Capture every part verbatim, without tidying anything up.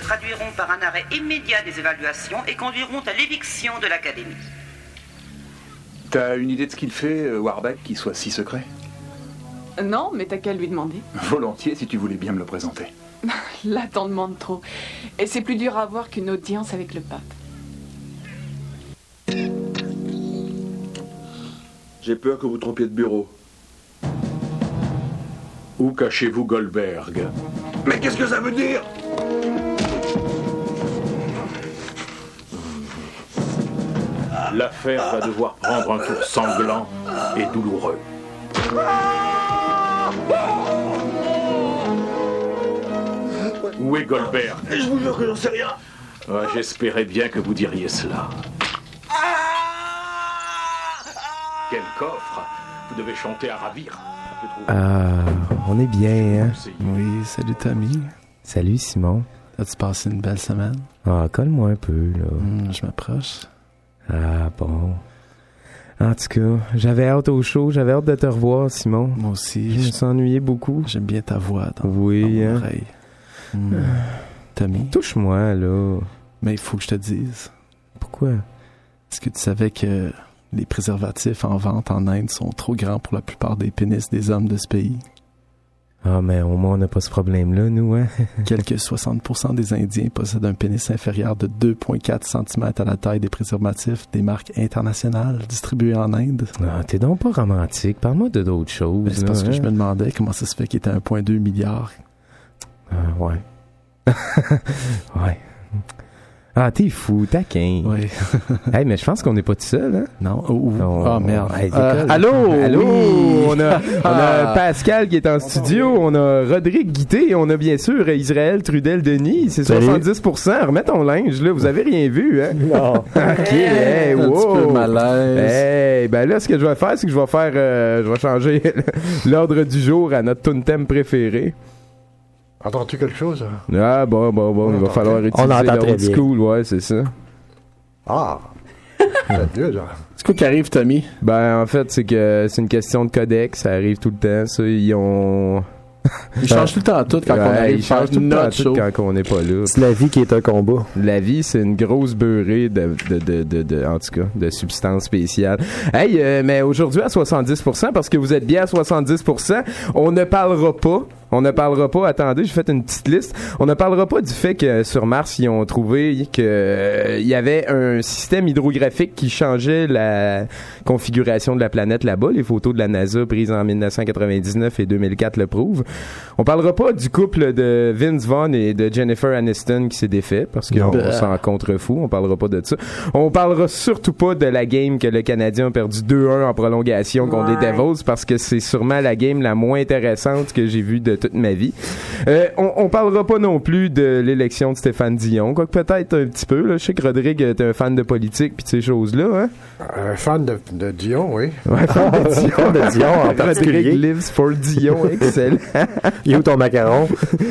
traduiront par un arrêt immédiat des évaluations et conduiront à l'éviction de l'académie. T'as une idée de ce qu'il fait, euh, Warbeck, qui soit si secret? Non, mais t'as qu'à lui demander. Volontiers, si tu voulais bien me le présenter. Là, t'en demandes trop. Et c'est plus dur à voir qu'une audience avec le pape. J'ai peur que vous trompiez de bureau. Où cachez-vous Goldberg? Mais qu'est-ce que ça veut dire? L'affaire va devoir prendre un tour sanglant et douloureux. Où est Goldberg? Je vous jure que j'en sais rien. Ouais, j'espérais bien que vous diriez cela. Quel coffre! Vous devez chanter à ravir. Ah, on est bien, hein? Oui, salut Tommy. Salut Simon. As-tu passé une belle semaine? Ah, colle-moi un peu, là. Hum, je m'approche. Ah, bon. En tout cas, j'avais hâte au show, j'avais hâte de te revoir, Simon. Moi aussi. Je me suis ennuyé beaucoup. J'aime bien ta voix dans, oui, dans mon hein? oreille. Hum. Tommy? Touche-moi, là. Mais il faut que je te dise. Pourquoi? Est-ce que tu savais que les préservatifs en vente en Inde sont trop grands pour la plupart des pénis des hommes de ce pays? Ah, mais au moins, on n'a pas ce problème-là, nous, hein? Quelques soixante pour cent des Indiens possèdent un pénis inférieur de deux virgule quatre centimètres à la taille des préservatifs des marques internationales distribuées en Inde. Ah, t'es donc pas romantique. Parle-moi de d'autres choses. Ben, c'est parce là, que hein? je me demandais comment ça se fait qu'il était un virgule deux milliard. Ah, ouais. Ouais. Ah, t'es fou, taquin. Oui. Hey, mais je pense qu'on n'est pas tout seul, hein? Non. Oh, oh, oh merde. Hey, euh, allô? Allô? Oui. On a, on a Pascal qui est en studio, on a Rodrigue Guité et on a bien sûr Israël Trudel-Denis. C'est Salut. soixante-dix pour cent. Remets ton linge, là. Vous avez rien vu, hein? Non. OK, hey, Un wow. petit peu malaise. Hey, ben là, ce que je vais faire, c'est que je vais faire, euh, je vais changer l'ordre du jour à notre tune thème préféré. Entends-tu quelque chose? Ah, bon, bon, bon, il va falloir utiliser On entend très l'old bien. school, ouais, c'est ça. Ah! C'est Dieu, ça. C'est quoi qui arrive, Tommy? Ben, en fait, c'est que c'est une question de codex, ça arrive tout le temps, ça, ils ont... Il change tout le temps tout quand Ouais, on arrive. il change tout le temps notre tout show. quand on n'est pas là. C'est la vie qui est un combat. La vie, c'est une grosse beurrée de, de, de, de, de- en tout cas, de substances spéciales. Hey, euh, mais aujourd'hui à soixante-dix pour cent, parce que vous êtes bien à soixante-dix pour cent, on ne parlera pas, on ne parlera pas, attendez, j'ai fait une petite liste, on ne parlera pas du fait que sur Mars, ils ont trouvé que euh, il y avait un système hydrographique qui changeait la configuration de la planète là-bas. Les photos de la NASA prises en dix-neuf cent quatre-vingt-dix-neuf et deux mille quatre le prouvent. On parlera pas du couple de Vince Vaughn et de Jennifer Aniston qui s'est défait parce qu'on Non. on s'en contrefou. On parlera pas de ça. On parlera surtout pas de la game que le Canadien a perdu deux un en prolongation contre Ouais. les Devils parce que c'est sûrement la game la moins intéressante que j'ai vue de toute ma vie. Euh, on, on parlera pas non plus de l'élection de Stéphane Dion, quoique peut-être un petit peu. Là. Je sais que Rodrigue est un fan de politique puis de ces choses-là. Hein? Un fan de, de Dion, oui. Ouais, fan de Dion. Fan de Dion en Rodrigue particulier. lives for Dion. Excellent. Il est où ton macaron?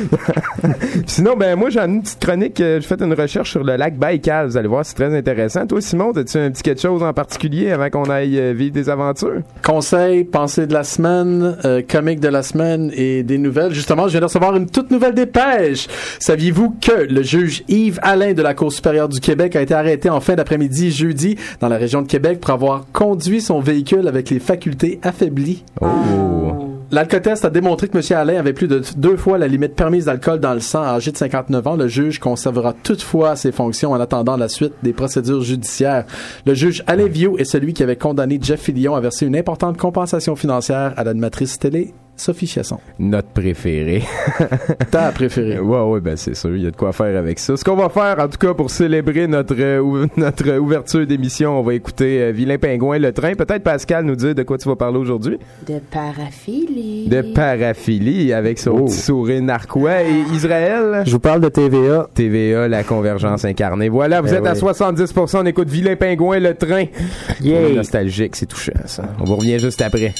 Sinon, ben moi, j'ai une petite chronique. euh, J'ai fait une recherche sur le lac Baïkal. Vous allez voir, c'est très intéressant. Toi, Simon, as-tu un petit quelque chose en particulier avant qu'on aille euh, vivre des aventures? Conseil, pensée de la semaine, euh, comique de la semaine et des nouvelles. Justement, je viens de recevoir une toute nouvelle dépêche. Saviez-vous que le juge Yves Alain de la Cour supérieure du Québec a été arrêté en fin d'après-midi jeudi dans la région de Québec pour avoir conduit son véhicule avec les facultés affaiblies? Oh! L'alcotest a démontré que M. Alain avait plus de deux fois la limite permise d'alcool dans le sang. Âgé de cinquante-neuf ans, le juge conservera toutefois ses fonctions en attendant la suite des procédures judiciaires. Le juge Alain Viau est celui qui avait condamné Jeff Fillion à verser une importante compensation financière à l'animatrice télé Sophie Chasson. Notre préféré. Ta préférée. Ouais, ouais, ben c'est sûr, il y a de quoi faire avec ça. Ce qu'on va faire, en tout cas, pour célébrer notre euh, ou- notre ouverture d'émission, on va écouter euh, Vilain Pingouin, le train. Peut-être Pascal nous dire de quoi tu vas parler aujourd'hui. De paraphilie. De paraphilie avec son Oh. petit sourire narquois. Et Israël? Je vous parle de T V A. T V A, la convergence incarnée. Voilà, vous Eh êtes à oui. soixante-dix pour cent, on écoute Vilain Pingouin, le train. Yeah. On est nostalgique, c'est touchant ça. On vous revient juste après.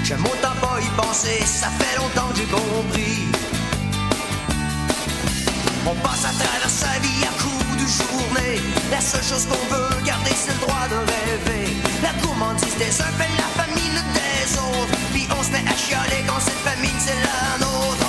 J'aime autant pas y penser, ça fait longtemps que j'ai compris. On passe à travers sa vie à coups de journée. La seule chose qu'on veut garder, c'est le droit de rêver. La gourmandise des uns fait la famine des autres. Puis on se met à chialer quand cette famine c'est la nôtre.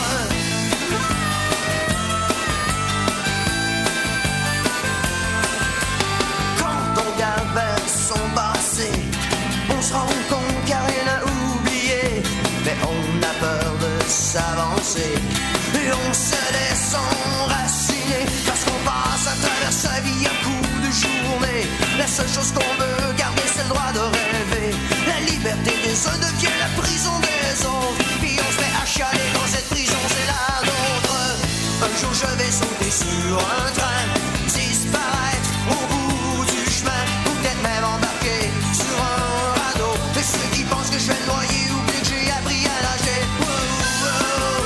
Quand on garde vers son passé, on se rend compte qu'il n'y a rien à oublier. Mais on a peur de s'avancer et on se laisse enraciner. Parce qu'on passe à travers sa vie à coups de journée. La seule chose qu'on veut garder, c'est le droit de rêver. La liberté des uns devient la prison des autres. Puis on se met à chialer dans cette prison, c'est la nôtre. Un jour je vais sauter sur un train, disparaître au bout du chemin, ou peut-être même embarquer sur un radeau. Et ceux qui pensent que je vais noyer oublient que j'ai appris à nager. Wow, wow.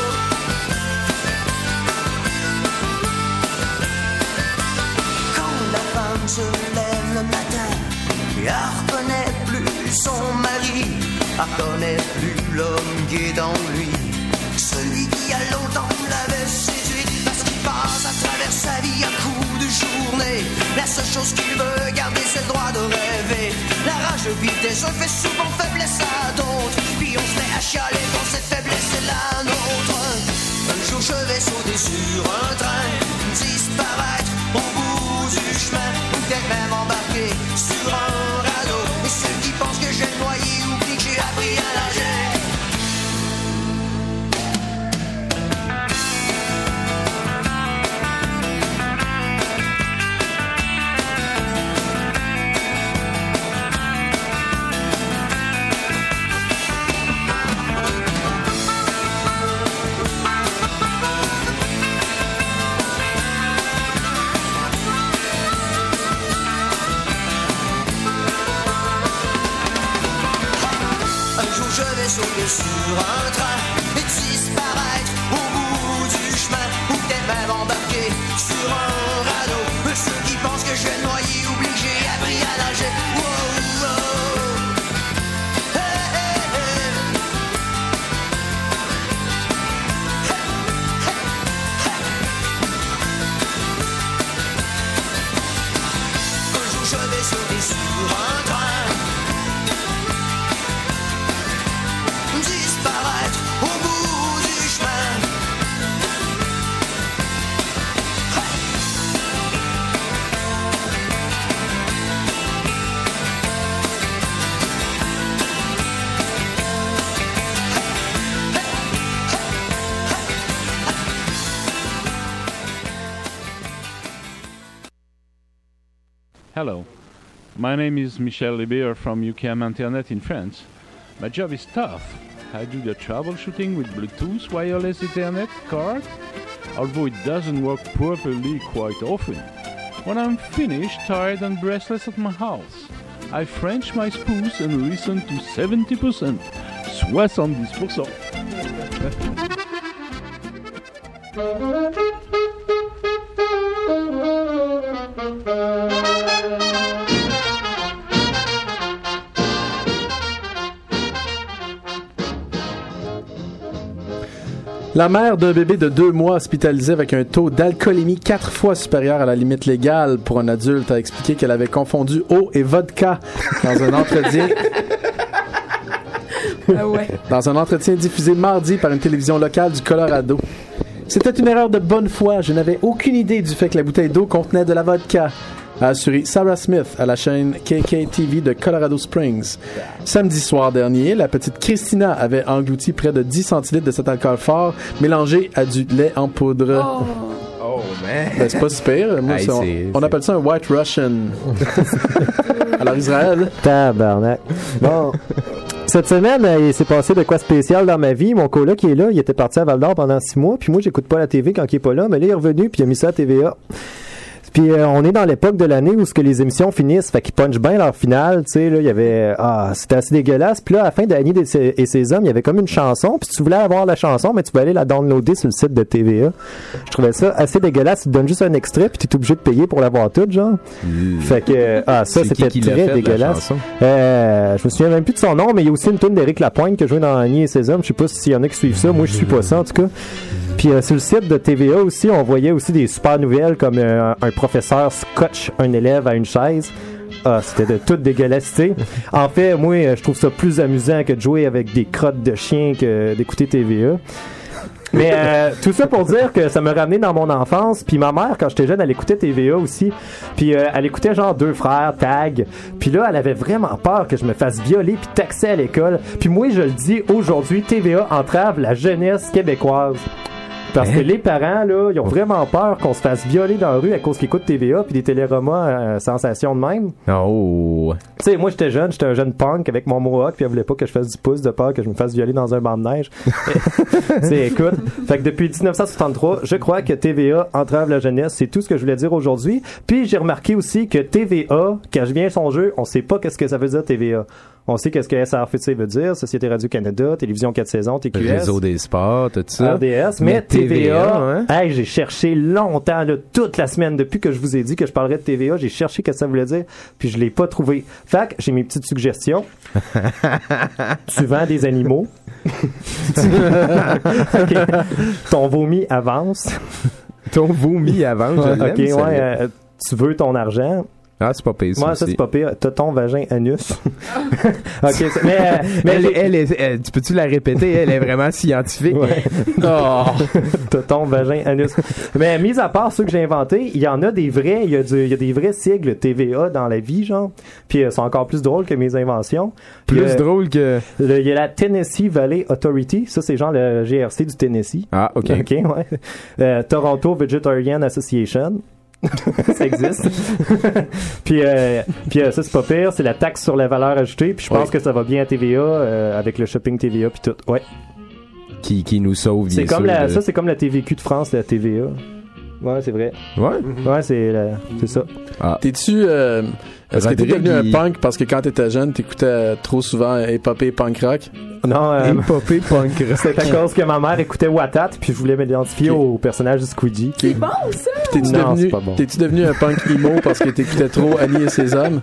Quand la femme se lève le matin, elle reconnaît plus son mari, elle reconnaît plus l'homme qui est en lui, celui qui a longtemps l'avait séduit. Parce qu'il passe à travers sa vie à coups de journée. La seule chose qu'il veut garder, c'est le droit de rêver. La rage de vivre des uns fait souvent faiblesse à d'autres. Puis on se met à chialer quand cette faiblesse est la nôtre. Un jour je vais sauter sur un train, disparaître au bout du chemin, ou peut-être même embarquer sur un radeau. Et ceux qui pensent que j'ai noyé oublient que j'ai appris à nager. Sauter sur un train et disparaître au bout du chemin, ou peut-être même embarquer sur un radeau. Mais ceux qui pensent que je vais noyer oublient que j'ai appris à nager. Wow, wow. Hey, hey, hey. Hey, hey, hey. Un jour je vais sauter sur un train, disparaître au bout du chemin. Hello, my name is Michel Libier from U Q M Internet in France. My job is tough. I do the troubleshooting with Bluetooth wireless Ethernet card, although it doesn't work properly quite often. When I'm finished, tired and breathless at my house, I French my spouse and listen to seventy percent, soixante-dix percent. La mère d'un bébé de deux mois hospitalisé avec un taux d'alcoolémie quatre fois supérieur à la limite légale pour un adulte a expliqué qu'elle avait confondu eau et vodka dans un entretien. Ah ouais. Dans un entretien diffusé mardi par une télévision locale du Colorado. C'était une erreur de bonne foi. Je n'avais aucune idée du fait que la bouteille d'eau contenait de la vodka, a assuré Sarah Smith à la chaîne K K T V de Colorado Springs. Samedi soir dernier, la petite Christina avait englouti près de dix centilitres de cet alcool fort mélangé à du lait en poudre. Oh, oh man! Ben, c'est pas super. Moi, hey, on, c'est, on c'est... appelle ça un White Russian. Alors, Israël. Tabarnak. Bon. Cette semaine, il s'est passé de quoi spécial dans ma vie. Mon coloc qui est là, il était parti à Val-d'Or pendant six mois, puis moi, j'écoute pas la T V quand il est pas là, mais là, il est revenu, puis il a mis ça à T V A. Puis euh, on est dans l'époque de l'année où ce que les émissions finissent, fait qu'ils punchent bien leur finale, tu sais, là, il y avait, ah, c'était assez dégueulasse. Puis là, à la fin d'Annie et ses hommes, il y avait comme une chanson, puis si tu voulais avoir la chanson, mais tu pouvais aller la downloader sur le site de T V A. Je trouvais ça assez dégueulasse. Ils te donnent juste un extrait, puis t'es obligé de payer pour l'avoir toute, genre. Mmh. Fait que, ah, ça, c'est c'était qui qui très fait, dégueulasse. Euh, je me souviens même plus de son nom, mais il y a aussi une tune d'Éric Lapointe qui a joué dans Annie et ses hommes. Je sais pas s'il y en a qui suivent ça. Moi, je suis pas ça, en tout cas. Puis euh, sur le site de T V A aussi, on voyait aussi des super nouvelles comme euh, un professeur scotch un élève à une chaise. Ah, c'était de toute dégueulassité. En fait, moi, je trouve ça plus amusant que de jouer avec des crottes de chiens que d'écouter T V A. Mais euh, tout ça pour dire que ça m'a ramené dans mon enfance. Puis ma mère, quand j'étais jeune, elle écoutait T V A aussi. Puis euh, elle écoutait genre Deux frères, Tag. Puis là, elle avait vraiment peur que je me fasse violer puis taxer à l'école. Puis moi, je le dis aujourd'hui, T V A entrave la jeunesse québécoise. Parce que les parents, là, ils ont vraiment peur qu'on se fasse violer dans la rue à cause qu'ils écoutent T V A puis des téléromas euh, sensations de même. Oh! Tu sais, moi, j'étais jeune, j'étais un jeune punk avec mon mohawk puis elle voulait pas que je fasse du pouce de peur que je me fasse violer dans un banc de neige. Tu sais, écoute. Fait que depuis dix-neuf cent soixante-trois, je crois que T V A entrave la jeunesse. C'est tout ce que je voulais dire aujourd'hui. Puis j'ai remarqué aussi que T V A, quand je viens son jeu, on sait pas qu'est-ce que ça veut dire T V A. On sait qu'est-ce que S R F C veut dire, Société Radio-Canada, Télévision quatre saisons, T Q S. Réseau des sports, tout ça. R D S, mais, mais T V A, hein? Hey, j'ai cherché longtemps, là, toute la semaine, depuis que je vous ai dit que je parlerais de T V A, j'ai cherché ce que ça voulait dire, puis je l'ai pas trouvé. Fait que j'ai mes petites suggestions. Tu vends des animaux. Okay. Ton vomi avance. Ton vomi avance, je Ok, l'aime, ouais, euh, tu veux ton argent. Ah, c'est pas pire, ça. Moi, ça, c'est pas pire. T'as ton vagin anus. OK, mais, euh, mais elle, elle, elle, elle, tu peux-tu la répéter? Elle est vraiment scientifique. Ouais. Oh. T'as ton vagin anus. Mais, mis à part ceux que j'ai inventés, il y en a des vrais, il y a du, il y a des vrais sigles T V A dans la vie, genre. Puis, euh, c'est encore plus drôle que mes inventions. Plus euh, drôle que... Il y a la Tennessee Valley Authority. Ça, c'est genre le G R C du Tennessee. Ah, OK. OK, ouais. Euh, Toronto Vegetarian Association. Ça existe. puis euh, puis euh, ça c'est pas pire, c'est la taxe sur la valeur ajoutée, puis je pense oui. que ça va bien à T V A euh, avec le shopping T V A puis tout. Ouais. Qui qui nous sauve bien c'est comme sûr, la, de... ça c'est comme la T V Q de France, la T V A. Ouais, c'est vrai. Ouais. Mm-hmm. Ouais, c'est la, c'est ça. Ah. T'es-tu euh, est-ce que t'es devenu un punk parce que quand t'étais jeune, t'écoutais trop souvent hip-hop et punk rock? Non, euh, hip-hop et punk rock. C'est à cause que ma mère écoutait Watat, puis je voulais m'identifier okay. au personnage de Squeegee. C'est bon, ça! T'es-tu, non, devenu, c'est pas bon. T'es-tu devenu un punk emo parce que t'écoutais trop Annie et ses hommes?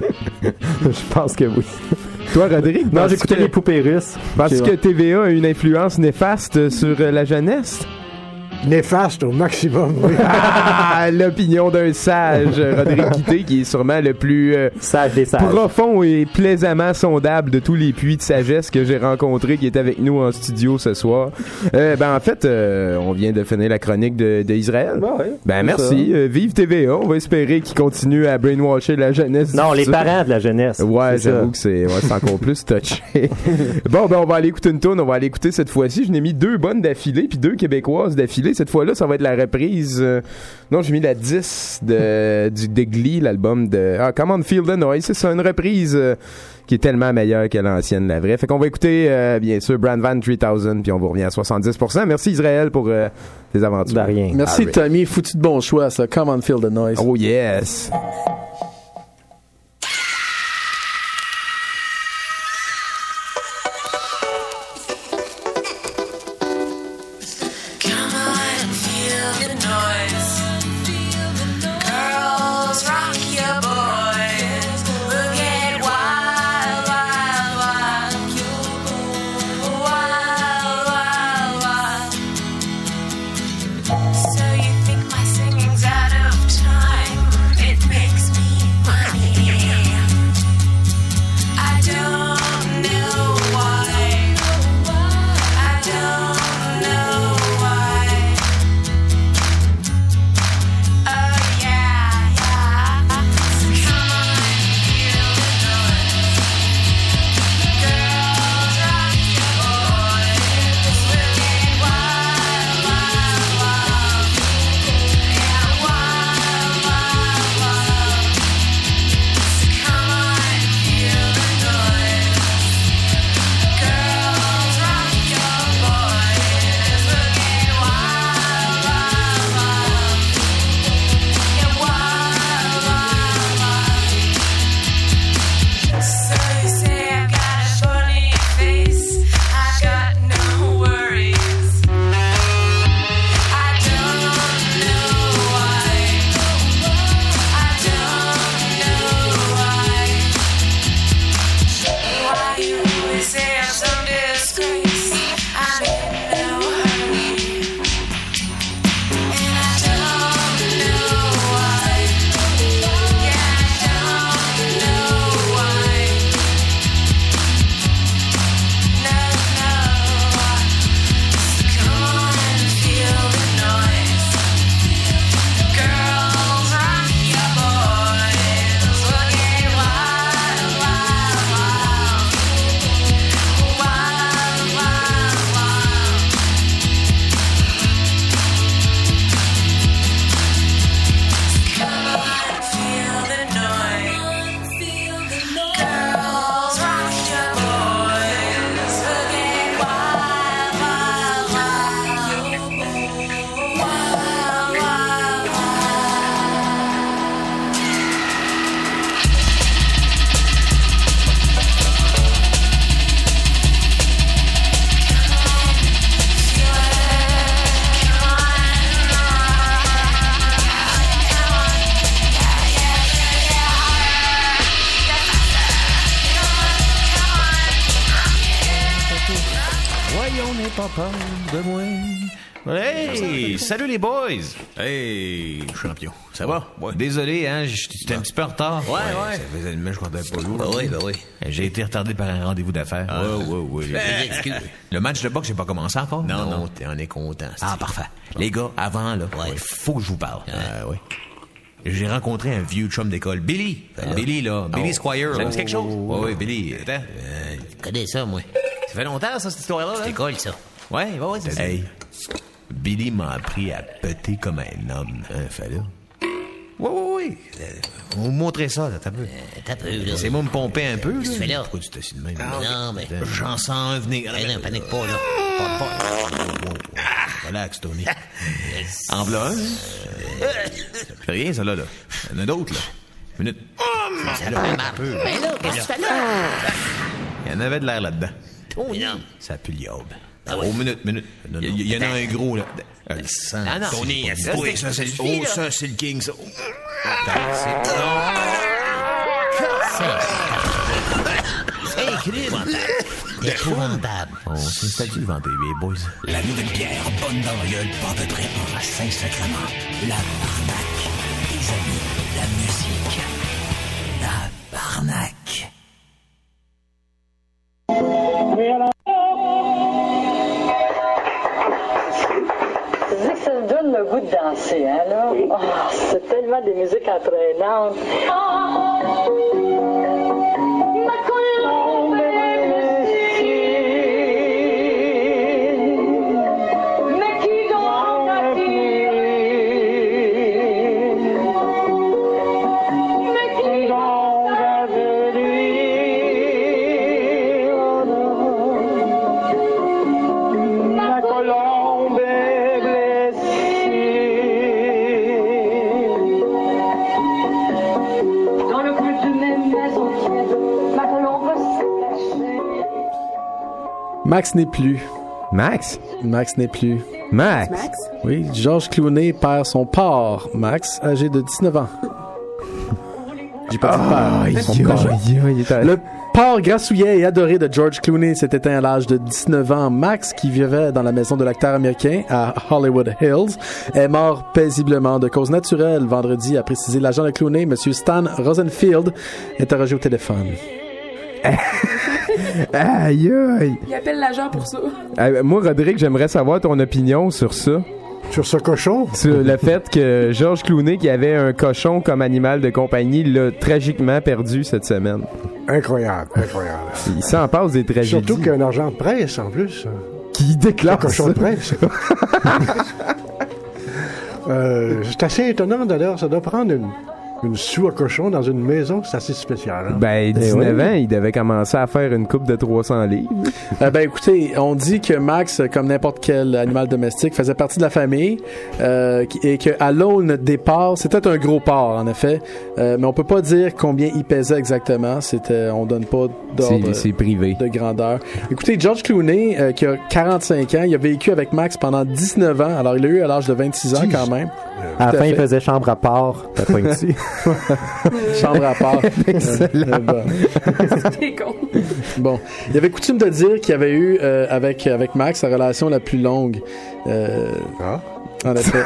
Je pense que oui. Toi, Rodrigue? Non, j'écoutais que... les poupées russes. Parce okay, que T V A a une influence néfaste sur la jeunesse? Néfaste au maximum, oui. Ah, l'opinion d'un sage, Rodrigue Guité, qui est sûrement le plus euh, sage des sages. Profond et plaisamment sondable de tous les puits de sagesse que j'ai rencontrés, qui est avec nous en studio ce soir. Euh, ben en fait, euh, on vient de finir la chronique de, de Israël. Ben, ouais, ben merci. Euh, vive T V A. On va espérer qu'ils continuent à brainwasher la jeunesse. Non, les parents de la jeunesse. Ouais, j'avoue ça. que c'est, ouais, c'est encore plus touché. Bon, ben on va aller écouter une tourne. On va aller écouter cette fois-ci. Je n'ai mis deux bonnes d'affilée, puis deux québécoises d'affilée. Cette fois-là, ça va être la reprise. Euh, non, j'ai mis la dix de, du, de Glee, l'album de... Ah, Come on, Feel the Noise. C'est ça, une reprise euh, qui est tellement meilleure que l'ancienne, la vraie. Fait qu'on va écouter, euh, bien sûr, Brand Van trois mille, puis on vous revient à soixante-dix pour cent. Merci, Israël, pour euh, tes aventures. De rien. Merci, ah, Tommy. Foutu de bon choix, ça. Come on, Feel the Noise. Oh, yes. So you think my singing's out of time? It makes Voyons, n'aie pas peur de moi. Hey, salut les boys! Hey, champion, ça va? Ouais. Désolé, hein, j'étais un petit peu en retard. Ouais, ouais. Ça faisait une mèche qu'on n'avait pas lourd. Ben oui, ben oui. J'ai été retardé par un rendez-vous d'affaires. Ah. Ouais, ouais, ouais. Ben, le match de boxe n'a pas commencé encore? Non, non, on est content. Ah, parfait. Les gars, avant, là, il ouais. faut que je vous parle. Ouais. Euh, ouais. J'ai rencontré un vieux chum d'école, Billy. Ben, Billy, là. Oh. Billy Squire. Ça me dit quelque chose? Oui, oui, Billy. Attends. Euh, je connais ça, moi. Ça fait longtemps, ça, cette histoire-là? C'est l'école, ça. Ouais, ouais, ouais, c'est ça. Hey. Billy m'a appris à péter comme un homme, hein, fallait. Oui, oui, oui. On va vous montrer ça, là, t'as peu. Euh, t'as peu, là. C'est moi me pomper un peu, là. Qu'est-ce que tu fais là? Pourquoi tu t'assieds de même? Non, mais... J'en sens venir. Mais non, panique pas, là. Pas, pas. Relax, Tony. En v'là un, hein? Ça fait rien, ça, là, là. Il y en a d'autres, là. Minute. Ça fait un peu. Mais là, qu'est-ce que tu fais là? Il y en avait de l'air là-dedans. Oh, non. Ça pue l'yob. Ah ouais. Oh, minute, minute. Il y, y en a un gros, là. Euh, le sang. Ah non. Tony, c'est oui, ça, c'est le... Oh, ça, c'est le king, ça. C'est... Hey, Chris! Épouvantable. On s'installe-tu devant T V, boys? La nouvelle bière, bonne dans la gueule, pas de près à Saint-Sacrement. La barnaque. Les amis, la musique. La barnaque. Ça me donne le goût de danser, hein, là? Oh, c'est tellement des musiques entraînantes. Max n'est plus. Max? Max n'est plus. Max? Max? Oui, George Clooney perd son père, Max, âgé de dix-neuf ans. J'ai pas dit père. Son père. Le père grassouillet et adoré de George Clooney s'est éteint à l'âge de dix-neuf ans. Max, qui vivait dans la maison de l'acteur américain à Hollywood Hills, est mort paisiblement de cause naturelle vendredi, a précisé l'agent de Clooney, M. Stan Rosenfield, interrogé au téléphone. Aïe, aïe. Il appelle l'agent pour ça. Euh, moi, Rodrigue, j'aimerais savoir ton opinion sur ça. Sur ce cochon? Sur le fait que George Clooney, qui avait un cochon comme animal de compagnie, l'a tragiquement perdu cette semaine. Incroyable, incroyable. Il s'en passe des tragédies. Surtout qu'il y a un agent de presse, en plus. Qui déclare un cochon ça. de presse. euh, c'est assez étonnant, d'ailleurs. Ça doit prendre une... Une soue à cochon dans une maison, c'est assez spécial. Hein? Ben, dix-neuf ans, il devait commencer à faire une coupe de trois cents livres. Euh, ben, écoutez, on dit que Max, comme n'importe quel animal domestique, faisait partie de la famille euh, et qu'à l'aune des porcs, c'était un gros porc, en effet, euh, mais on peut pas dire combien il pesait exactement. C'était, on donne pas d'ordre c'est, c'est privé. De grandeur. Écoutez, George Clooney, euh, qui a quarante-cinq ans, il a vécu avec Max pendant dix-neuf ans, alors il l'a eu à l'âge de vingt-six ans quand même. À la fin, il faisait chambre à part. T'as pas ici. Chambre à part. Excellent. bon. C'était con. Bon. Il avait coutume de dire qu'il avait eu euh, avec, avec Max sa relation la plus longue. Euh, ah? En effet.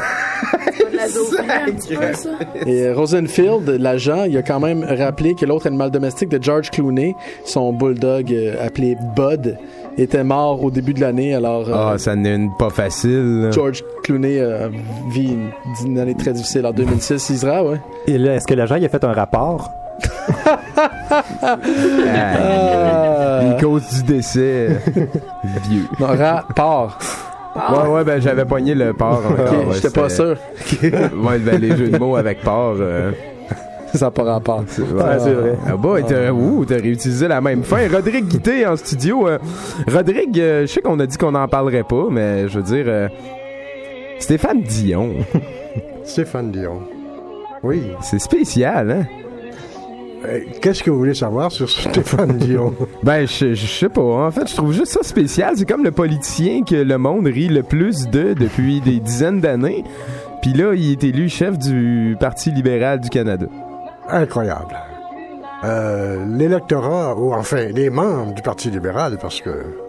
Et Rosenfield, l'agent, il a quand même rappelé que l'autre animal domestique de George Clooney, son bulldog euh, appelé Bud, était mort au début de l'année. Alors, ah, euh, ça n'est une pas facile. Là. George Clooney euh, vit une, une année très difficile en deux mille six. Il sera, ouais. Et là, est-ce que l'agent il a fait un rapport? ah, euh, une cause du décès vieux. Non, rapport. Ouais, ouais, ben j'avais pogné le porc encore. Okay, ouais, j'étais pas sûr. ouais, ben les jeux de mots avec porc. Euh... Ça n'a pas rapport. C'est, ouais, ouais, c'est vrai. Ah bah, t'as, ouh, t'as réutilisé la même fin. Rodrigue Guité en studio. Euh, Rodrigue, euh, je sais qu'on a dit qu'on n'en parlerait pas, mais je veux dire, euh, Stéphane Dion. Stéphane Dion. Oui. C'est spécial, hein? Qu'est-ce que vous voulez savoir sur Stéphane Dion? Ben, je, je sais pas. En fait, je trouve juste ça spécial. C'est comme le politicien que le monde rit le plus de depuis des dizaines d'années. Puis là, il est élu chef du Parti libéral du Canada. Incroyable. Euh, l'électorat, ou enfin, les membres du Parti libéral, parce que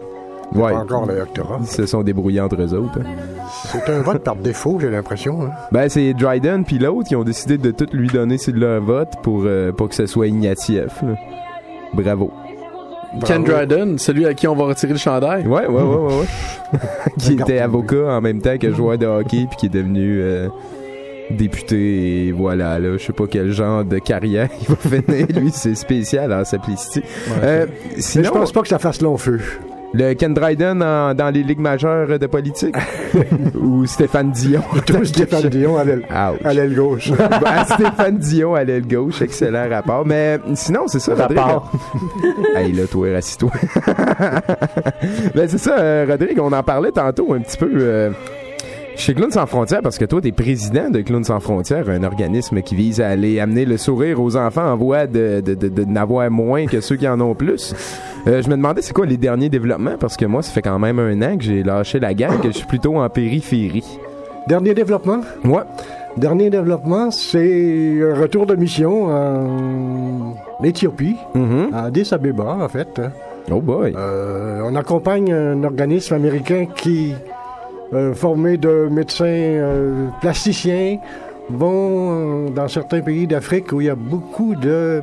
Ouais. Pas encore l'électorat. Ils se sont débrouillés entre eux autres. C'est un vote par défaut, j'ai l'impression. Hein. Ben, c'est Dryden puis l'autre qui ont décidé de tout lui donner c'est de leur vote pour, euh, pour que ce soit Ignatieff. Là. Bravo. Ken Dryden, celui à qui on va retirer le chandail. Ouais, ouais, ouais, ouais. ouais. Qui était avocat en même temps que joueur de hockey puis qui est devenu euh, député et voilà, là, je sais pas quel genre de carrière il va finir. Lui, c'est spécial en simplicité. Ouais, euh, sinon, mais je pense pas que ça fasse long feu. Le Ken Dryden en, dans les ligues majeures de politique? Ou Stéphane Dion? Tout Stéphane Dion à l'aile, à l'aile gauche. Ben, Stéphane Dion à l'aile gauche, excellent rapport. Mais sinon, c'est ça, Rodrigue. Hey, là, toi, rassis-toi. Ben, c'est ça, euh, Rodrigue, on en parlait tantôt un petit peu... Euh, chez Clowns sans frontières, parce que toi, t'es président de Clowns sans frontières, un organisme qui vise à aller amener le sourire aux enfants en voie de, de, de, de n'avoir moins que ceux qui en ont plus. Euh, je me demandais c'est quoi les derniers développements, parce que moi, ça fait quand même un an que j'ai lâché la gang, que je suis plutôt en périphérie. Dernier développement? Ouais. Dernier développement, c'est un retour de mission en Éthiopie, mm-hmm. à Addis Abeba, en fait. Oh boy! Euh, on accompagne un organisme américain qui... Euh, formés de médecins euh, plasticiens, vont euh, dans certains pays d'Afrique où il y a beaucoup de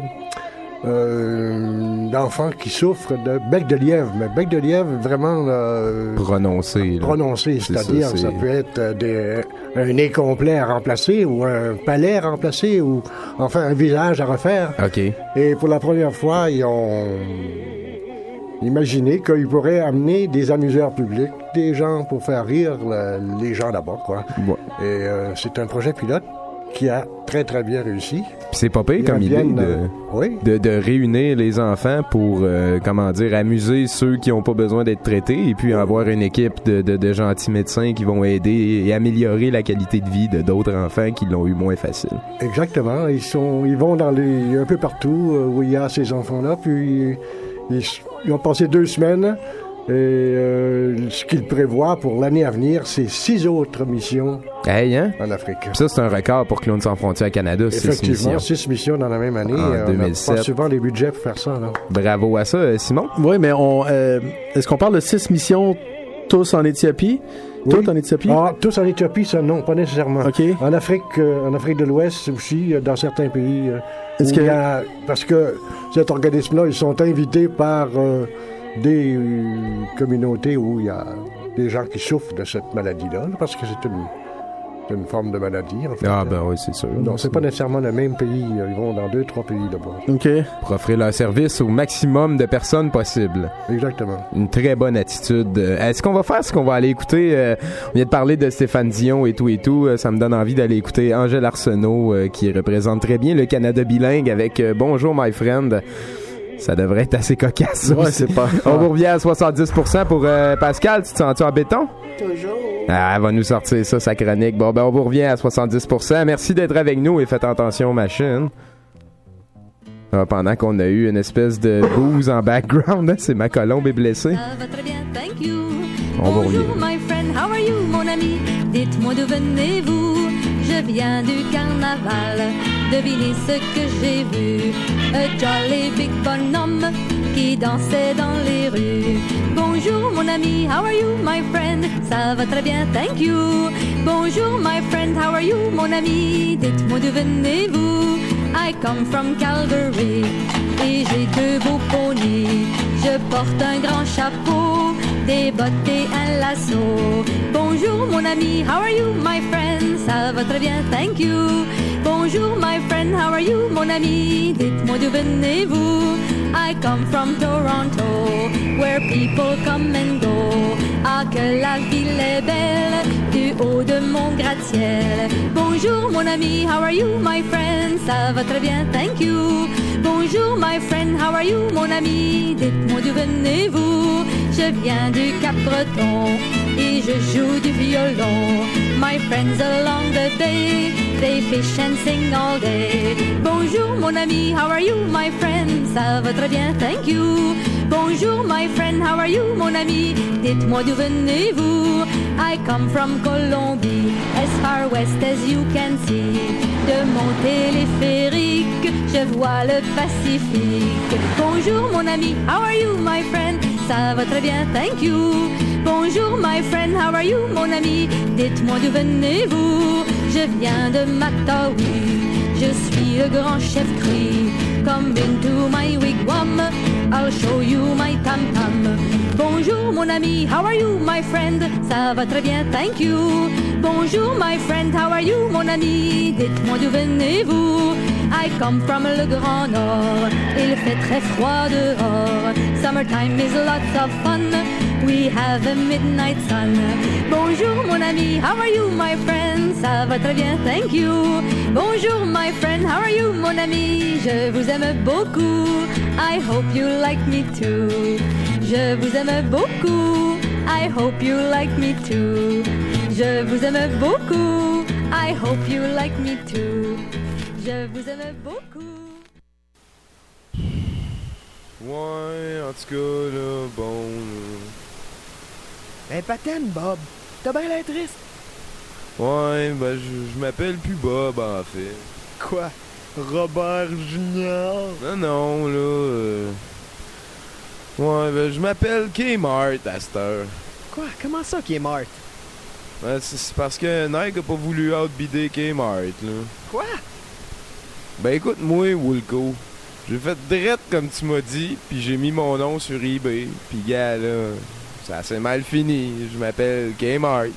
euh, d'enfants qui souffrent de bec de lièvre, mais bec de lièvre vraiment euh, prononcé. Là. Prononcé, c'est-à-dire ça, c'est... ça peut être des, un nez complet à remplacer ou un palais à remplacer ou enfin un visage à refaire. Ok. Et pour la première fois, ils ont imaginez qu'ils pourraient amener des amuseurs publics, des gens pour faire rire le, les gens là-bas, quoi. Ouais. Et euh, c'est un projet pilote qui a très, très bien réussi. Puis c'est pas pire comme idée de, euh, oui. de, de réunir les enfants pour, euh, comment dire, amuser ceux qui n'ont pas besoin d'être traités et puis avoir une équipe de, de, de gentils médecins qui vont aider et améliorer la qualité de vie de d'autres enfants qui l'ont eu moins facile. Exactement. Ils sont, ils vont dans les, un peu partout où il y a ces enfants-là, puis... Ils, ils ont passé deux semaines et euh, ce qu'ils prévoient pour l'année à venir, c'est six autres missions hey, hein? en Afrique. Puis ça, c'est un record pour Clowns sans frontières Canada, six missions. Effectivement, six missions dans la même année. En deux mille sept. On n'a pas souvent les budgets pour faire ça. Là. Bravo à ça, Simon. Oui, mais on, euh, est-ce qu'on parle de six missions tous en Éthiopie? Oui. Toutes en Éthiopie? Ah, tous en Éthiopie, ça non, pas nécessairement. Okay. En Afrique, euh, en Afrique de l'Ouest aussi, dans certains pays. Euh, Est-ce que... il y a, parce que cet organisme-là, ils sont invités par euh, des euh, communautés où il y a des gens qui souffrent de cette maladie-là, parce que c'est une, c'est une forme de maladie. En fait. Ah ben oui, c'est sûr. Donc c'est pas nécessairement le même pays. Ils vont dans deux, trois pays là-bas. OK. Pour offrir leur service au maximum de personnes possible. Exactement. Une très bonne attitude. Est-ce qu'on va faire ce qu'on va aller écouter? Euh, on vient de parler de Stéphane Dion et tout et tout. Ça me donne envie d'aller écouter Angèle Arsenault euh, qui représente très bien le Canada bilingue avec euh, Bonjour my friend. Ça devrait être assez cocasse. Ouais, c'est pas... On vous revient à soixante-dix pour cent pour euh, Pascal. Tu te sens-tu en béton? Toujours. Ah, elle va nous sortir ça, sa chronique. Bon, ben, on vous revient à soixante-dix pour cent. Merci d'être avec nous et faites attention aux machines. Ah, pendant qu'on a eu une espèce de bouse en background, hein, c'est ma colombe est blessée. Ça va très bien, thank you. On va Bonjour, revient. my friend, how are you, mon ami? Dites-moi d'où venez-vous? Je viens du carnaval. Devinez ce que j'ai vu. Un jolly big bonhomme qui dansait dans les rues. Bonjour, mon ami, how are you, my friend? Ça va très bien, thank you. Bonjour, my friend, how are you, mon ami? Dites-moi d'où venez-vous? I come from Calgary et j'ai deux beaux poneys. Je porte un grand chapeau, des bottes et un lasso. Bonjour mon ami, how are you my friend? Ça va très bien, thank you. Bonjour my friend, how are you mon ami? Dites-moi d'où venez-vous? I come from Toronto, where people come and go. Ah que la ville est belle, du haut de mon gratte-ciel. Bonjour mon ami, how are you my friend? Ça va très bien, thank you. Bonjour my friend, how are you mon ami? Dites-moi d'où venez-vous? Je viens du Cap-Breton et je joue du violon. My friends along the bay, they fish and sing all day. Bonjour mon ami, how are you my friend? Ça va très bien, thank you. Bonjour my friend, how are you mon ami? Dites-moi d'où venez-vous? I come from Colombie, as far west as you can see. De mon téléphérique, je vois le Pacifique. Bonjour mon ami, how are you my friend? ça va très bien, thank you. Bonjour my friend, how are you mon ami? Dites-moi d'où venez-vous? Je viens de Matawi, je suis le grand chef cri. Come into my wigwam, I'll show you my tam-tam. Bonjour mon ami, how are you my friend? Ça va très bien, thank you. Bonjour my friend, how are you mon ami? Dites-moi d'où venez-vous? I come from le Grand Nord, il fait très froid dehors. Summertime is lots of fun, we have a midnight sun. Bonjour mon ami, how are you my friend? Ça va très bien, thank you. Bonjour my friend, how are you mon ami? Je vous aime beaucoup, I hope you like me too. Je vous aime beaucoup, I hope you like me too. Je vous aime beaucoup, I hope you like me too. Je vous aime beaucoup. Ouais, en tout cas, là, bon... Ben, patène, Bob. T'as bien l'air triste. Ouais, ben, je, je m'appelle plus Bob, en fait. Quoi? Robert Junior? Non, non, là... Euh... Ouais, ben, je m'appelle Kmart à cette heure. Quoi? Comment ça, Kmart? Ben, c'est, c'est parce que Nike a pas voulu outbider Kmart, là. Quoi? Ben, écoute, moi, Woolco, j'ai fait direct comme tu m'as dit, puis j'ai mis mon nom sur eBay. Puis, gars, là, ça s'est mal fini. Je m'appelle Kmart.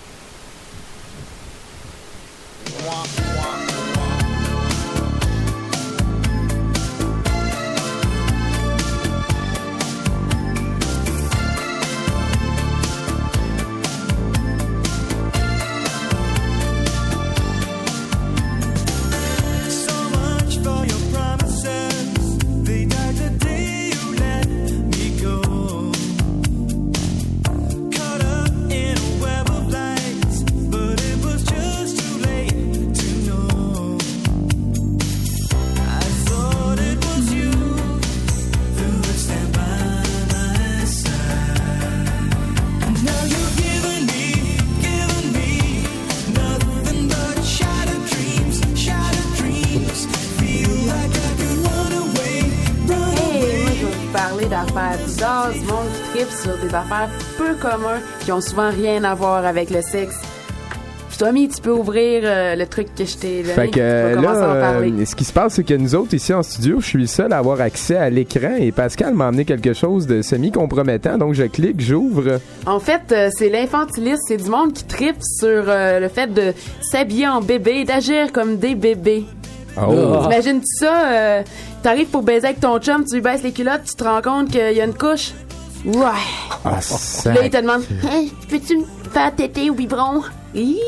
D'affaires bizarres, du monde qui tripe sur des affaires peu communes qui ont souvent rien à voir avec le sexe. Puis Tommy, tu peux ouvrir euh, le truc que je t'ai donné. Fait que euh, là, euh, ce qui se passe, c'est que nous autres ici en studio, je suis le seul à avoir accès à l'écran et Pascal m'a amené quelque chose de semi-compromettant, donc je clique, j'ouvre. En fait, euh, c'est l'infantilisme, c'est du monde qui tripe sur euh, le fait de s'habiller en bébé, d'agir comme des bébés. Oh. Imagine-tu ça, euh, t'arrives pour baiser avec ton chum, tu lui baisses les culottes, tu te rends compte qu'il y a une couche. Ouais. Ah, Puis là, il te demande hey, peux-tu me faire téter au biberon? Puis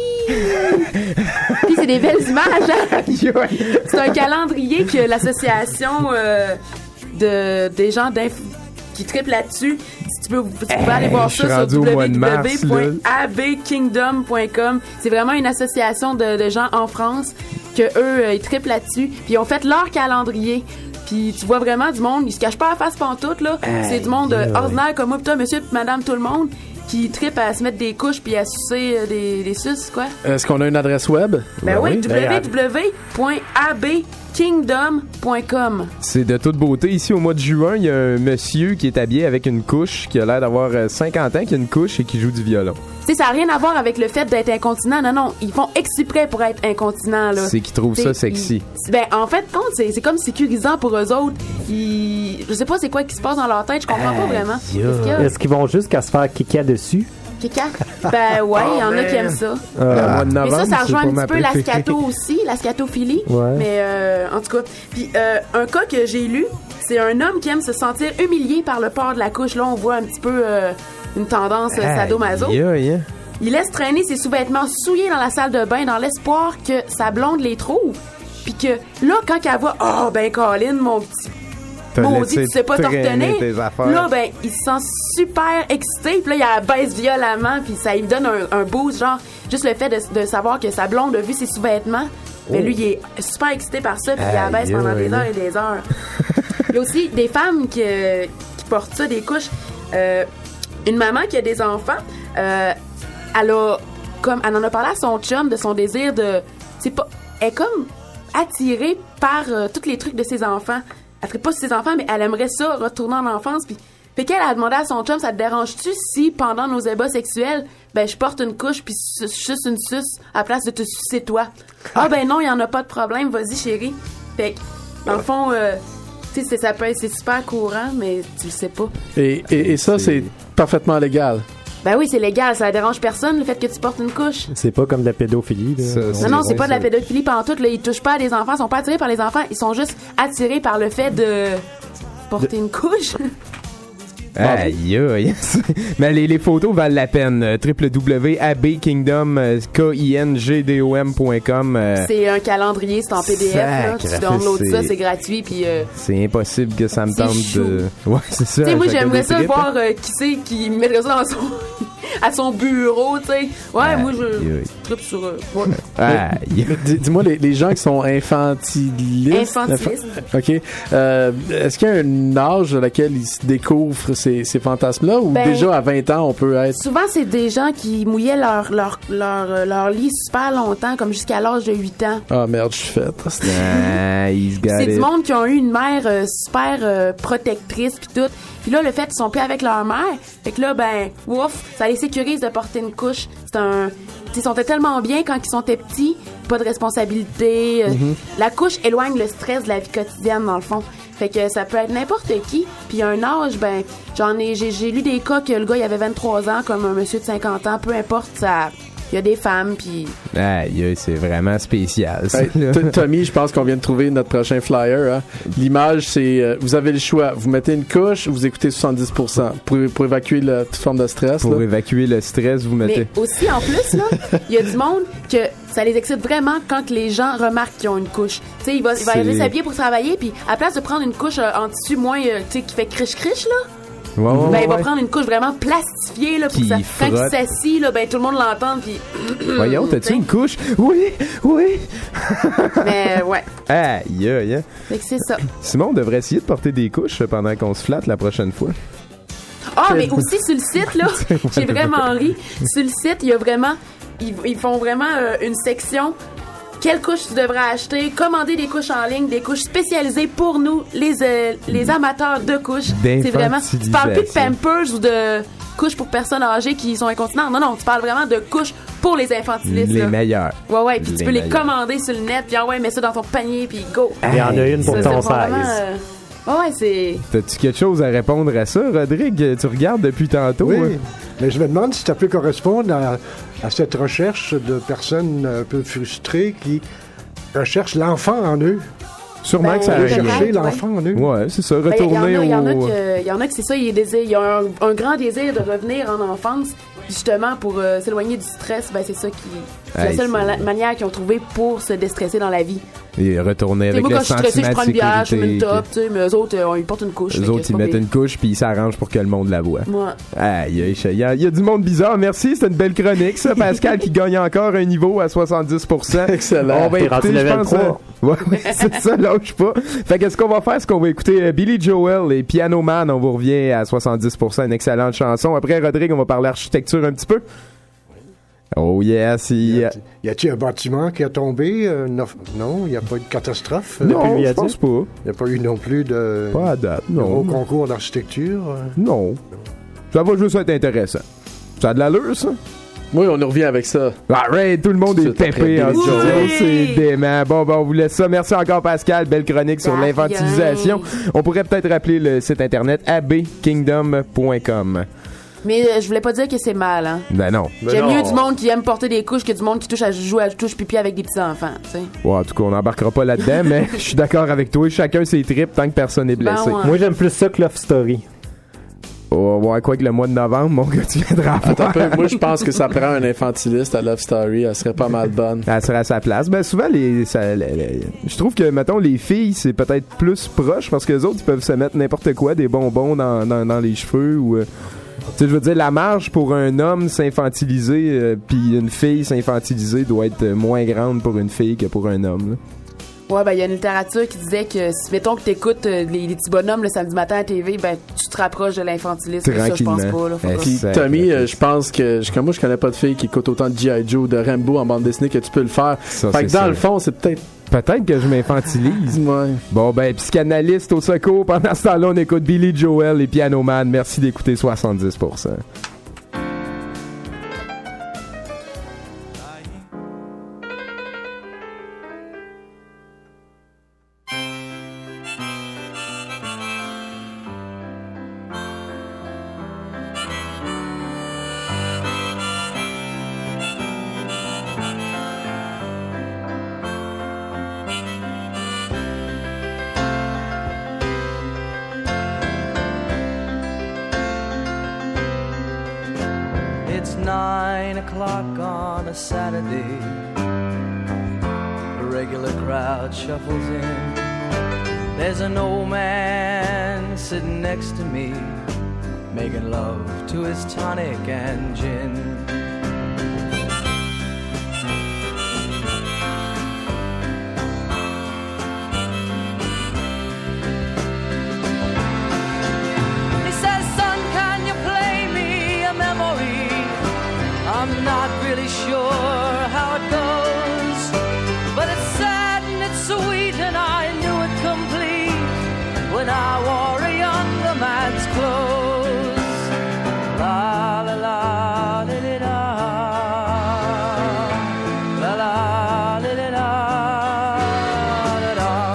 c'est des belles images, hein? C'est un calendrier que l'association euh, de, des gens qui trippent là-dessus. Si tu peux, tu peux hey, aller voir ça sur w w w point a b kingdom point com. C'est vraiment une association de, de gens en France que eux, euh, ils trippent là-dessus. Puis ils ont fait leur calendrier. Puis tu vois vraiment du monde, ils se cachent pas la face pantoute, là. Hey, c'est du monde euh, ordinaire comme moi, pis toi, monsieur, pis madame, tout le monde, qui trippe à se mettre des couches puis à sucer euh, des, des suces, quoi. Est-ce qu'on a une adresse web? Ben oui, oui. w w w point a b kingdom point com. C'est de toute beauté. Ici, au mois de juin, il y a un monsieur qui est habillé avec une couche, qui a l'air d'avoir cinquante ans, qui a une couche et qui joue du violon. Tu sais, ça n'a rien à voir avec le fait d'être incontinent. Non, non, ils font exprès pour être incontinent, là. C'est qu'ils trouvent T'sais, ça sexy. Ils, ben, en fait, compte, c'est, c'est comme sécurisant pour eux autres. Ils, je sais pas c'est quoi qui se passe dans leur tête, je comprends euh, pas vraiment. Yeah. Est-ce qu'ils vont jusqu'à se faire kicker dessus? Kika? Ben ouais, il oh, y en man. a qui aiment ça. Euh, mais ça, ça rejoint un petit peu la scato aussi, la scatophilie. Ouais. Mais euh, en tout cas, puis euh, un cas que j'ai lu, c'est un homme qui aime se sentir humilié par le port de la couche. Là, on voit un petit peu euh, une tendance euh, sadomaso. Yeah, yeah. Il laisse traîner ses sous-vêtements souillés dans la salle de bain dans l'espoir que sa blonde les trouve. Puis que là, quand elle voit « Oh, ben Colin, mon petit... » maudit, tu sais pas te retenir. Là, ben, il se sent super excité. Puis là, il la baisse violemment. Puis ça lui donne un, un boost. Genre, juste le fait de, de savoir que sa blonde a vu ses sous-vêtements. Oh. Ben, lui, il est super excité par ça. Puis il la baisse pendant des heures et des heures. Il y a aussi des femmes qui, euh, qui portent ça, des couches. Euh, une maman qui a des enfants, euh, elle a, comme, elle en a parlé à son chum de son désir de. C'est pas. Elle est comme attirée par euh, tous les trucs de ses enfants. Elle ferait pas sur ses enfants, mais elle aimerait ça, retourner en enfance. Puis Fait qu'elle a demandé à son chum, ça te dérange-tu si, pendant nos ébats sexuels, ben, je porte une couche puis je suce une suce à la place de te sucer toi? Ah, ben non, il y en a pas de problème, vas-y, chérie. Fait que, dans le fond, euh, tu sais, ça peut être, c'est super courant, mais tu le sais pas. Et, et, et ça, c'est parfaitement légal. Ben oui, c'est légal, ça dérange personne, le fait que tu portes une couche. C'est pas comme de la pédophilie, là. Ça, non, non, c'est pas de la pédophilie pantoute, là. Ils touchent pas à des enfants, ils sont pas attirés par les enfants, ils sont juste attirés par le fait de porter une couche. Aïe, aïe. Mais les, les photos valent la peine. Euh, w w w point a b kingdom point com. Euh, c'est un calendrier, c'est en P D F. Là. Tu downloads ça, c'est gratuit. Puis euh, c'est impossible que ça me tente de. Ouais, c'est ça. Tu sais, moi, j'aimerais ça voir euh, qui c'est qui mettrait ça dans son. à son bureau, tu sais. Ouais, ah, moi, je tripe sur eux. Ouais. Ah, yeah. Dis, dis-moi, les, les gens qui sont infantilistes. Infantilistes. OK. Euh, est-ce qu'il y a un âge à laquelle ils se découvrent ces, ces fantasmes-là ou ben, déjà à vingt ans, on peut être. Souvent, c'est des gens qui mouillaient leur, leur, leur, leur lit super longtemps, comme jusqu'à l'âge de huit ans. Ah, merde, je suis faite. Nice, c'est du monde qui ont eu une mère euh, super euh, protectrice, puis tout. Puis là, le fait qu'ils sont plus avec leur mère, fait que là, ben, ouf, ça les sécurise de porter une couche. C'est un... Ils sont tellement bien quand ils sont petits, pas de responsabilité. Mm-hmm. La couche éloigne le stress de la vie quotidienne, dans le fond. Fait que ça peut être n'importe qui. Puis un âge, ben, j'en ai... J'ai, j'ai lu des cas que le gars, il avait vingt-trois ans, comme un monsieur de cinquante ans. Peu importe, ça... Il y a des femmes, puis... Aïe, c'est vraiment spécial, ça. Hey, Tommy, je pense qu'on vient de trouver notre prochain flyer. Hein. L'image, c'est... Euh, vous avez le choix. Vous mettez une couche, vous écoutez soixante-dix pour cent pour, pour évacuer la, toute forme de stress. Pour là. évacuer le stress, vous mettez... Mais aussi, en plus, là, il y a du monde que ça les excite vraiment quand les gens remarquent qu'ils ont une couche. Tu sais, il va, il va aller s'habiller pour travailler, puis à la place de prendre une couche euh, en tissu moins, euh, tu sais, qui fait criche-criche, là, Ouais, ouais, ben, il va ouais. prendre une couche vraiment plastifiée là, pour que ça, quand il s'assit, là, ben, tout le monde l'entend. Puis... Voyons, t'as-tu une couche? Oui, oui. Mais ouais. Aïe, aïe, aïe. Fait que c'est ça. Simon, on devrait essayer de porter des couches pendant qu'on se flatte la prochaine fois. Ah, oh, mais aussi sur le site, là, j'ai vraiment ri. Sur le site, il y a vraiment... Ils, ils font vraiment euh, une section... Quelle couche tu devrais acheter, commander des couches en ligne, des couches spécialisées pour nous, les, euh, les amateurs de couches. C'est vraiment, tu parles plus de Pampers ou de couches pour personnes âgées qui sont incontinentes. Non, non, tu parles vraiment de couches pour les infantilistes. Les là. meilleurs. Ouais, ouais, puis tu peux meilleurs. les commander sur le net, puis ah ouais, mets ça dans ton panier, puis go. Il y en a une pour ça, ton size. Euh... Ouais, c'est... T'as-tu quelque chose à répondre à ça, Rodrigue? Tu regardes depuis tantôt. Oui, hein? mais je me demande si ça peut correspondre à, à cette recherche de personnes un peu frustrées qui recherchent l'enfant en eux. Sûrement ben, que ça a cherché l'enfant ouais. en eux. Ouais, c'est ça, retourner ben, il y en a, au... Il y en a que c'est ça, il y a un, un grand désir de revenir en enfance, justement pour euh, s'éloigner du stress. Ben, c'est ça qui... C'est hey, la seule ma- manière qu'ils ont trouvé pour se déstresser dans la vie. Et retourner avec moi, le quand sentiment je suis stressée, je prends une bière, je mets une top, puis... tu sais, mais eux autres, euh, ils portent une couche. Eux autres, ils mettent des... une couche, puis ils s'arrangent pour que le monde la voit. Ouais. Aïe, il y, a, il y a du monde bizarre. Merci, c'était une belle chronique, ça. Pascal qui gagne encore un niveau à soixante-dix pour cent. Excellent. On va écouter, je pense... Euh... Ouais, c'est ça, lâche pas. Fait qu'est-ce qu'on va faire? C'est qu'on va écouter euh, Billy Joel et Piano Man. On vous revient à soixante-dix pour cent, une excellente chanson. Après, Rodrigue, on va parler architecture un petit peu. Oh yes, il y a... Y a-t-il un bâtiment qui a tombé? Euh, non, il n'y a pas eu de catastrophe? Non, je pense pas. Il n'y a pas eu non plus de... Pas à date, non. Au concours d'architecture? Non. Ça va juste être intéressant. Ça a de l'allure, ça? Oui, on revient avec ça. Alright, tout le monde est pépé en studio. C'est dément. Bon, bon, on vous laisse ça. Merci encore, Pascal. Belle chronique sur l'infantilisation. On pourrait peut-être rappeler le site internet a b kingdom point com. Mais euh, je voulais pas dire que c'est mal, hein. Ben non. J'aime ben mieux du monde qui aime porter des couches que du monde qui touche à jouer à touche pipi avec des petits enfants, tu sais. Ouais, en tout cas, on n'embarquera pas là-dedans, mais je suis d'accord avec toi. Chacun ses tripes tant que personne n'est blessé. Ben ouais. Moi, j'aime plus ça que Love Story. Oh, ouais, quoi que le mois de novembre, mon gars, tu viendras à Attends un peu, moi, je pense que ça prend un infantiliste à Love Story. Elle serait pas mal bonne. Elle serait à sa place. Ben, souvent, les, ça, les, les, je trouve que, mettons, les filles, c'est peut-être plus proche parce que les autres, ils peuvent se mettre n'importe quoi, des bonbons dans, dans, dans les cheveux ou... Euh, tu sais, je veux dire, la marge pour un homme s'infantiliser euh, puis une fille s'infantiliser doit être moins grande pour une fille que pour un homme, là. Ouais, ben, il y a une littérature qui disait que, si, mettons que t'écoutes euh, les, les petits bonhommes le samedi matin à T V, ben, tu te rapproches de l'infantilisme. Ça, je pense pas, là. Puis, Tommy, euh, je pense que, comme moi, je connais pas de filles qui écoutent autant de G I. Joe, de Rambo en bande dessinée que tu peux le faire. Ça, fait que dans ça. Le fond, c'est peut-être Peut-être que je m'infantilise. Ouais. Bon, ben, psychanalyste au secours. Pendant ce temps-là, on écoute Billy Joel et Piano Man. Merci d'écouter soixante-dix pour cent. It's nine o'clock on a Saturday. The regular crowd shuffles in. There's an old man sitting next to me, making love to his tonic and gin. He says, son, can you play me a memory? I'm not really sure how it goes, but it's sad and it's sweet, and I knew it complete when I wore a younger man's clothes. La la la li li la, la la li li la, la la.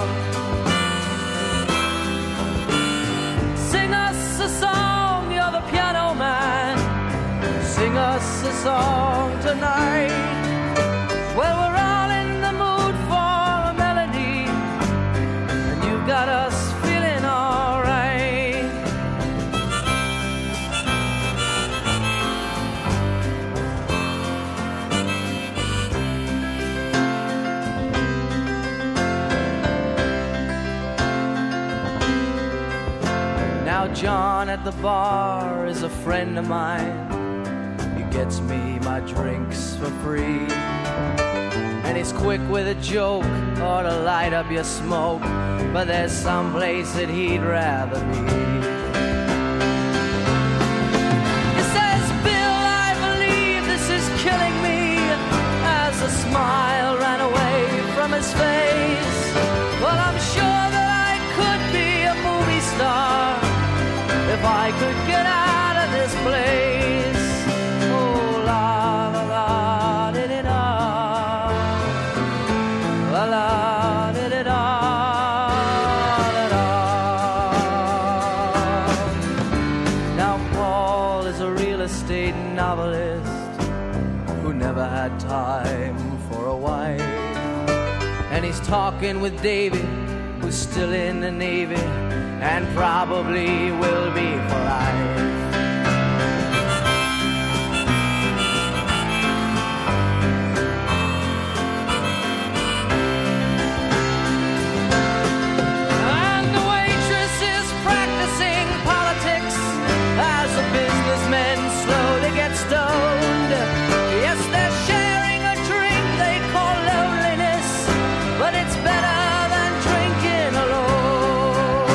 Sing us a song, you're the piano man. Sing us a song tonight. Well, we're all in the mood for a melody, and you got us feeling all right. Now John at the bar is a friend of mine. Gets me my drinks for free, and he's quick with a joke or to light up your smoke, but there's some place that he'd rather be. He says, Bill, I believe this is killing me, as a smile ran away from his face. Well, I'm sure that I could be a movie star if I could get out of this place. Novelist who never had time for a wife, and he's talking with Davy, who's still in the Navy and probably will be for life. And the waitress is practicing politics as a businessman slowly get stoned. Yes, they're sharing a drink they call loneliness, but it's better than drinking alone.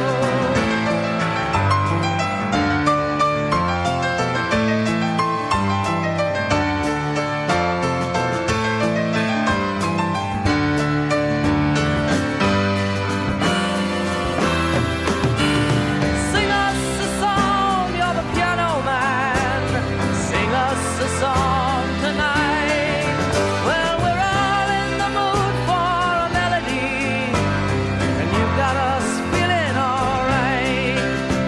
Sing us a song, you're the piano man. Sing us a song tonight. Well, we're all in the mood for a melody, and you got us feeling all right.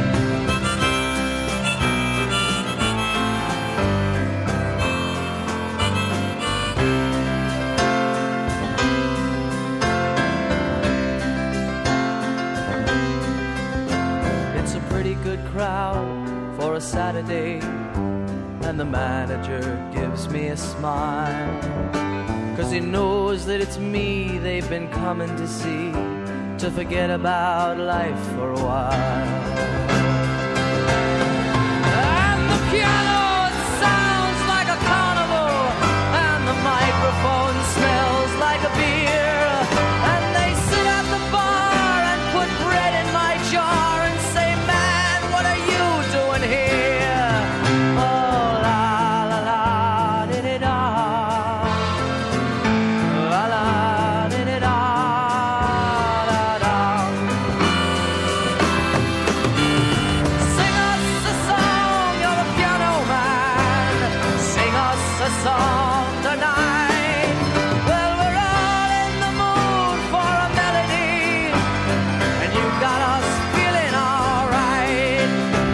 It's a pretty good crowd for a Saturday, and the manager gives me a smile, 'cause he knows that it's me they've been coming to see, to forget about life for a while. And the piano, it sounds like a carnival, and the microphone smells like a beer, and they sit at the bar and put bread in my jar and say, man, what are you doing here? Oh, la la la, di di da, la la di di da. song tonight. Well, we're all in the mood for a melody, and you got us feeling all right.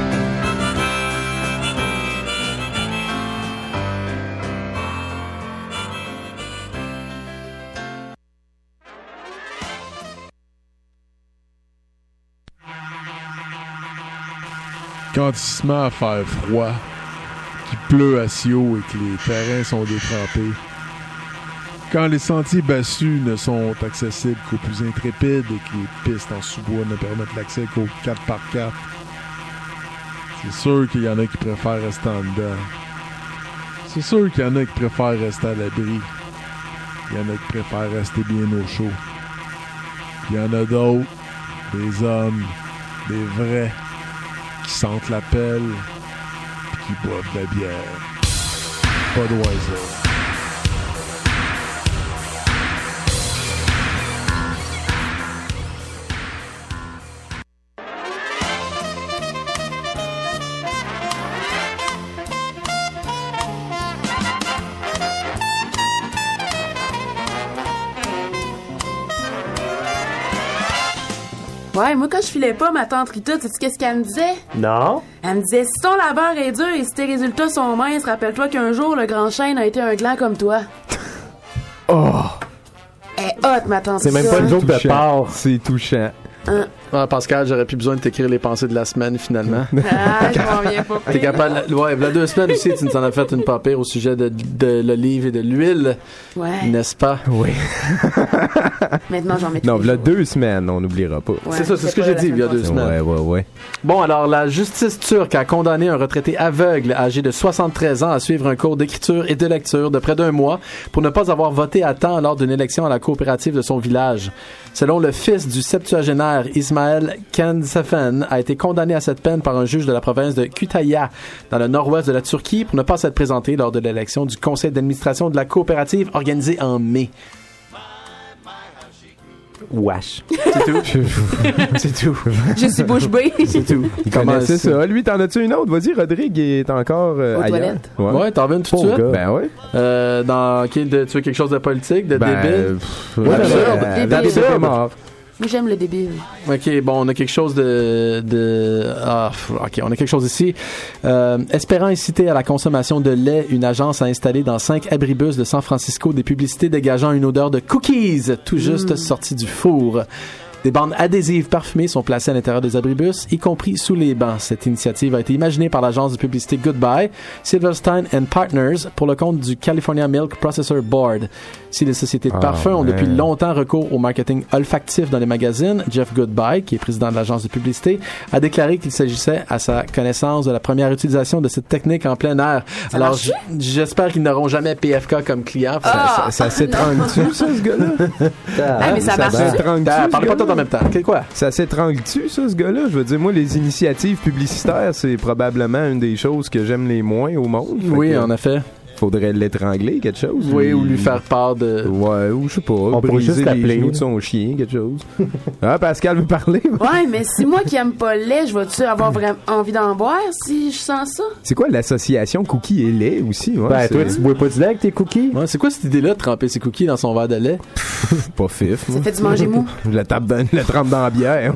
Quand il se met à faire froid, qu'il pleut à si haut et que les terrains sont détrempés, quand les sentiers bassus ne sont accessibles qu'aux plus intrépides et que les pistes en sous-bois ne permettent l'accès qu'aux quatre par quatre, c'est sûr qu'il y en a qui préfèrent rester en dedans. C'est sûr qu'il y en a qui préfèrent rester à l'abri. Il y en a qui préfèrent rester bien au chaud. Il y en a d'autres, des hommes, des vrais, qui sentent la pelle et qui boivent de la bière. Budweiser. Ouais, moi, quand je filais pas, ma tante Rita, sais-tu qu'est-ce qu'elle me disait? Non. Elle me disait, si ton labeur est dur et si tes résultats sont minces, rappelle-toi qu'un jour, le grand chêne a été un gland comme toi. Oh! Elle est hot, ma tante C'est Rita. même pas une joke de part. C'est touchant. Hein? Ah, Pascal, j'aurais plus besoin de t'écrire les pensées de la semaine, finalement. Ah, je m'en viens pas. T'es capable... Ouais, il y a deux semaines aussi, tu nous en as fait une pas pire au sujet de, de l'olive et de l'huile. Ouais. N'est-ce pas? Oui. Maintenant, j'en mets tous Non, les il y a jours. deux semaines, on n'oubliera pas. Ouais, c'est ça, c'est ce que pas j'ai la dit il y a semaine deux semaines. Ouais, ouais, ouais. Bon, alors, la justice turque a condamné un retraité aveugle âgé de soixante-treize ans à suivre un cours d'écriture et de lecture de près d'un mois pour ne pas avoir voté à temps lors d'une élection à la coopérative de son village. Selon le fils du septuagénaire Ismail Kensefen, a été condamné à cette peine par un juge de la province de Kütahya, dans le nord-ouest de la Turquie, pour ne pas s'être présenté lors de l'élection du conseil d'administration de la coopérative organisée en mai. Wesh. C'est tout. C'est tout. Je suis bouche bée. C'est tout. Il Comment connaissait c'est? ça. Lui, t'en as-tu une autre? Vas-y, Rodrigue est encore euh, Aux ailleurs. toilettes. Ouais, Ouais, t'en reviens tout de Pauvre suite? gars. Ben ouais. Euh, dans, ok, de, tu veux quelque chose de politique, de Ben, débile? pff, Ouais, absurde. ben, Débile. d'absurde. Débile mort. Moi, j'aime le débile. Ok, bon, on a quelque chose de, de, ah, ok, on a quelque chose ici. Euh, espérant inciter à la consommation de lait, une agence a installé dans cinq abribus de San Francisco des publicités dégageant une odeur de cookies, tout juste Mm. sortie du four. Des bandes adhésives parfumées sont placées à l'intérieur des abribus, y compris sous les bancs. Cette initiative a été imaginée par l'agence de publicité Goodbye, Silverstein and Partners, pour le compte du California Milk Processor Board. Si les sociétés de Ah, parfums ont depuis ouais. longtemps recours au marketing olfactif dans les magazines, Jeff Goodbye, qui est président de l'agence de publicité, a déclaré qu'il s'agissait, à sa connaissance, de la première utilisation de cette technique en plein air. Ça Alors, marche? j- j'espère qu'ils n'auront jamais P F K comme client. Ah! Ça, ça s'étrangle-tu, ça, ce gars-là? Ah, mais ça marche. s'étrangle-tu, Ah, ce parle pas gars-là? tout en même temps. Qu'est- Quoi? Ça s'étrangle-tu, ça, ce gars-là? Je veux dire, moi, les initiatives publicitaires, c'est probablement une des choses que j'aime les moins au monde. Fait Oui, que en effet. Faudrait l'étrangler, quelque chose. Oui, ou lui faire part de... Ouais, ou je sais pas, pourrait briser juste les l'appeler. genoux de son chien, quelque chose. Ah, Pascal veut parler? Ouais, mais si moi qui aime pas le lait, je vais-tu avoir vraiment envie d'en boire si je sens ça? C'est quoi l'association cookie et lait aussi? Ouais, Ben, c'est toi, tu bois pas du lait avec tes cookies? Ouais, c'est quoi cette idée-là de tremper ses cookies dans son verre de lait? pas fif. Ça fait du manger mou. Je le tape dans, le trempe dans la bière.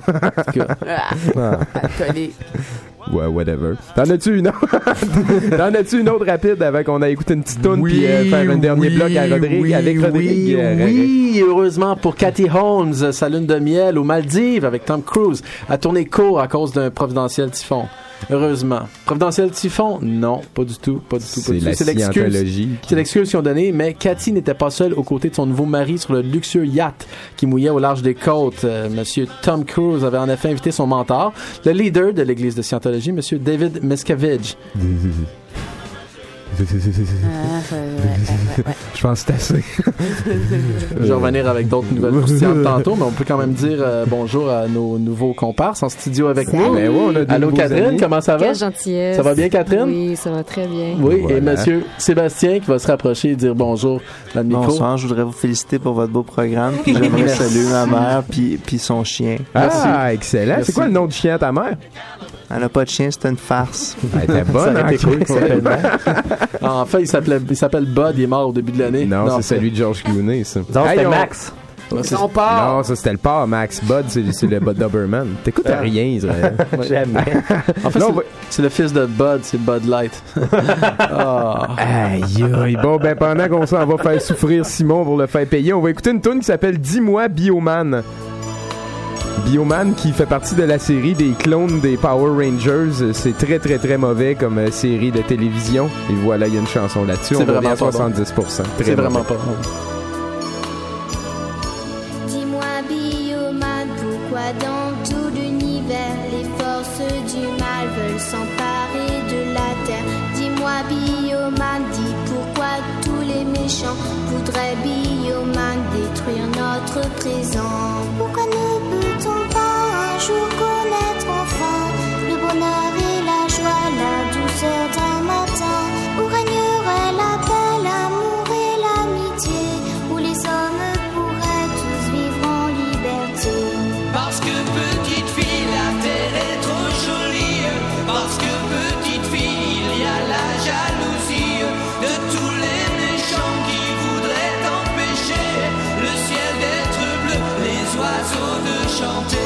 Ah, alcoolique. Ouais, whatever. T'en as-tu une autre? T'en as-tu une autre rapide avant qu'on ait écouté une petite toune Oui, puis euh, faire un dernier oui, bloc à Rodrigue oui, avec Rodrigue? Oui, euh, oui, heureusement pour Cathy Holmes, sa lune de miel aux Maldives avec Tom Cruise a tourné court à cause d'un providentiel typhon. Heureusement. Providentiel typhon? Non, pas du tout, pas du tout, pas C'est du tout. la l'excuse. scientologie. C'est l'excuse qu'ils ont donnée, mais Cathy n'était pas seule aux côtés de son nouveau mari sur le luxueux yacht qui mouillait au large des côtes. Euh, Monsieur Tom Cruise avait en effet invité son mentor, le leader de l'église de Scientologie, Monsieur David Miscavige. Ah, ça- ouais, ouais, ouais. Je pense que c'est assez. Je vais revenir avec d'autres nouvelles croustillantes tantôt, mais on peut quand même dire euh, bonjour à nos nouveaux comparses en studio avec nous. Ben ouais, on a des Allô nouveaux Catherine, amis. comment ça va? Quelle gentillesse. Ça va bien, Catherine? Oui, ça va très bien. Oui, Voilà. et monsieur Sébastien qui va se rapprocher et dire bonjour dans le micro. Bonsoir, je voudrais vous féliciter pour votre beau programme. Puis j'aimerais Merci. saluer ma mère puis, puis son chien. Ah, excellent. Merci. C'est quoi le nom du chien à ta mère? Elle n'a pas de chien, c'est une farce. Elle était bonne, Ça hein, aurait été cool, Chris? En fait, il s'appelait, il s'appelle Bud, il est mort au début de l'année. Non, c'est celui de George Clooney, ça. Non, c'était on- Max. Ouais, c'est- Son père. Non, ça c'était le père, Max. Bud, c'est, c'est le Bud Doberman. T'écoutes à Ah. rien, Israël. Jamais. En fait, Non, c'est, ouais. c'est le fils de Bud, c'est Bud Light. Ah. Aïe, aïe. Bon, ben, pendant qu'on s'en va faire souffrir Simon pour le faire payer, on va écouter une tune qui s'appelle Dis-moi Bioman. Bioman qui fait partie de la série des clones des Power Rangers. C'est très, très, très mauvais comme euh, série de télévision. Et voilà, il y a une chanson là-dessus. C'est On revient vraiment à pas bon. soixante-dix pour cent. Très C'est mauvais. vraiment pas bon. Dis-moi, Bioman, pourquoi dans tout l'univers les forces du mal veulent s'emparer de la terre? Dis-moi, Bioman, dis pourquoi tous les méchants voudraient, Bioman, détruire notre présent. Pourquoi ne peut-on pas un jour connaître enfin le bonheur et la joie, la douceur d'un matin où régnerait la paix, l'amour et l'amitié, où les hommes pourraient tous vivre en liberté? Parce que petite fille, la terre est trop jolie. Parce que petite fille, il y a la jalousie de tous les méchants qui voudraient empêcher le ciel d'être bleu, les oiseaux de chanter.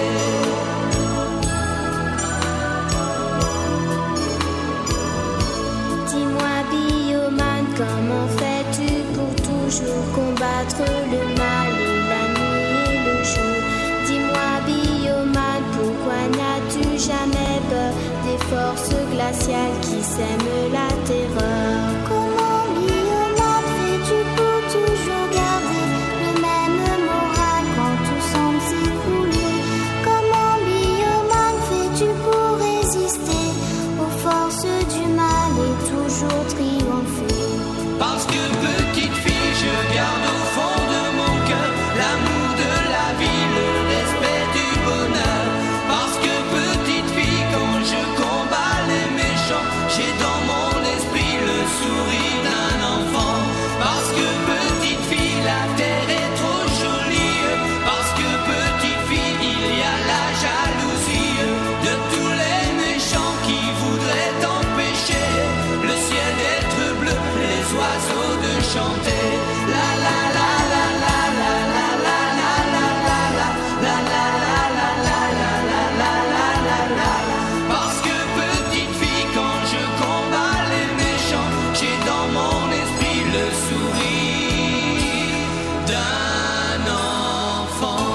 Dis-moi, Bioman, comment fais-tu pour toujours combattre le mal et la nuit et le jour? Dis-moi, Bioman, pourquoi n'as-tu jamais peur des forces glaciales qui sèment la terreur? Comment, Bioman, fais-tu pour toujours garder le même moral quand tout semble s'écrouler? Comment, Bioman, fais-tu pour résister aux forces du mal et toujours triompher? Parce que petite fille, je garde au fond de mon cœur l'amour de la vie, le respect du bonheur. Parce que petite fille, quand je combats les méchants, j'ai dans mon esprit le sourire d'un enfant. Parce que petite fille, la terre est trop jolie. Parce que petite fille, il y a la jalousie de tous les méchants qui voudraient empêcher le ciel d'être bleu, les oiseaux de chanter. La la la la la la la la la la la la la la la la la la la. Parce que petite fille, quand je combats les méchants, j'ai dans mon esprit le sourire d'un enfant.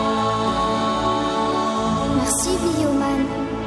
Merci, Bioman.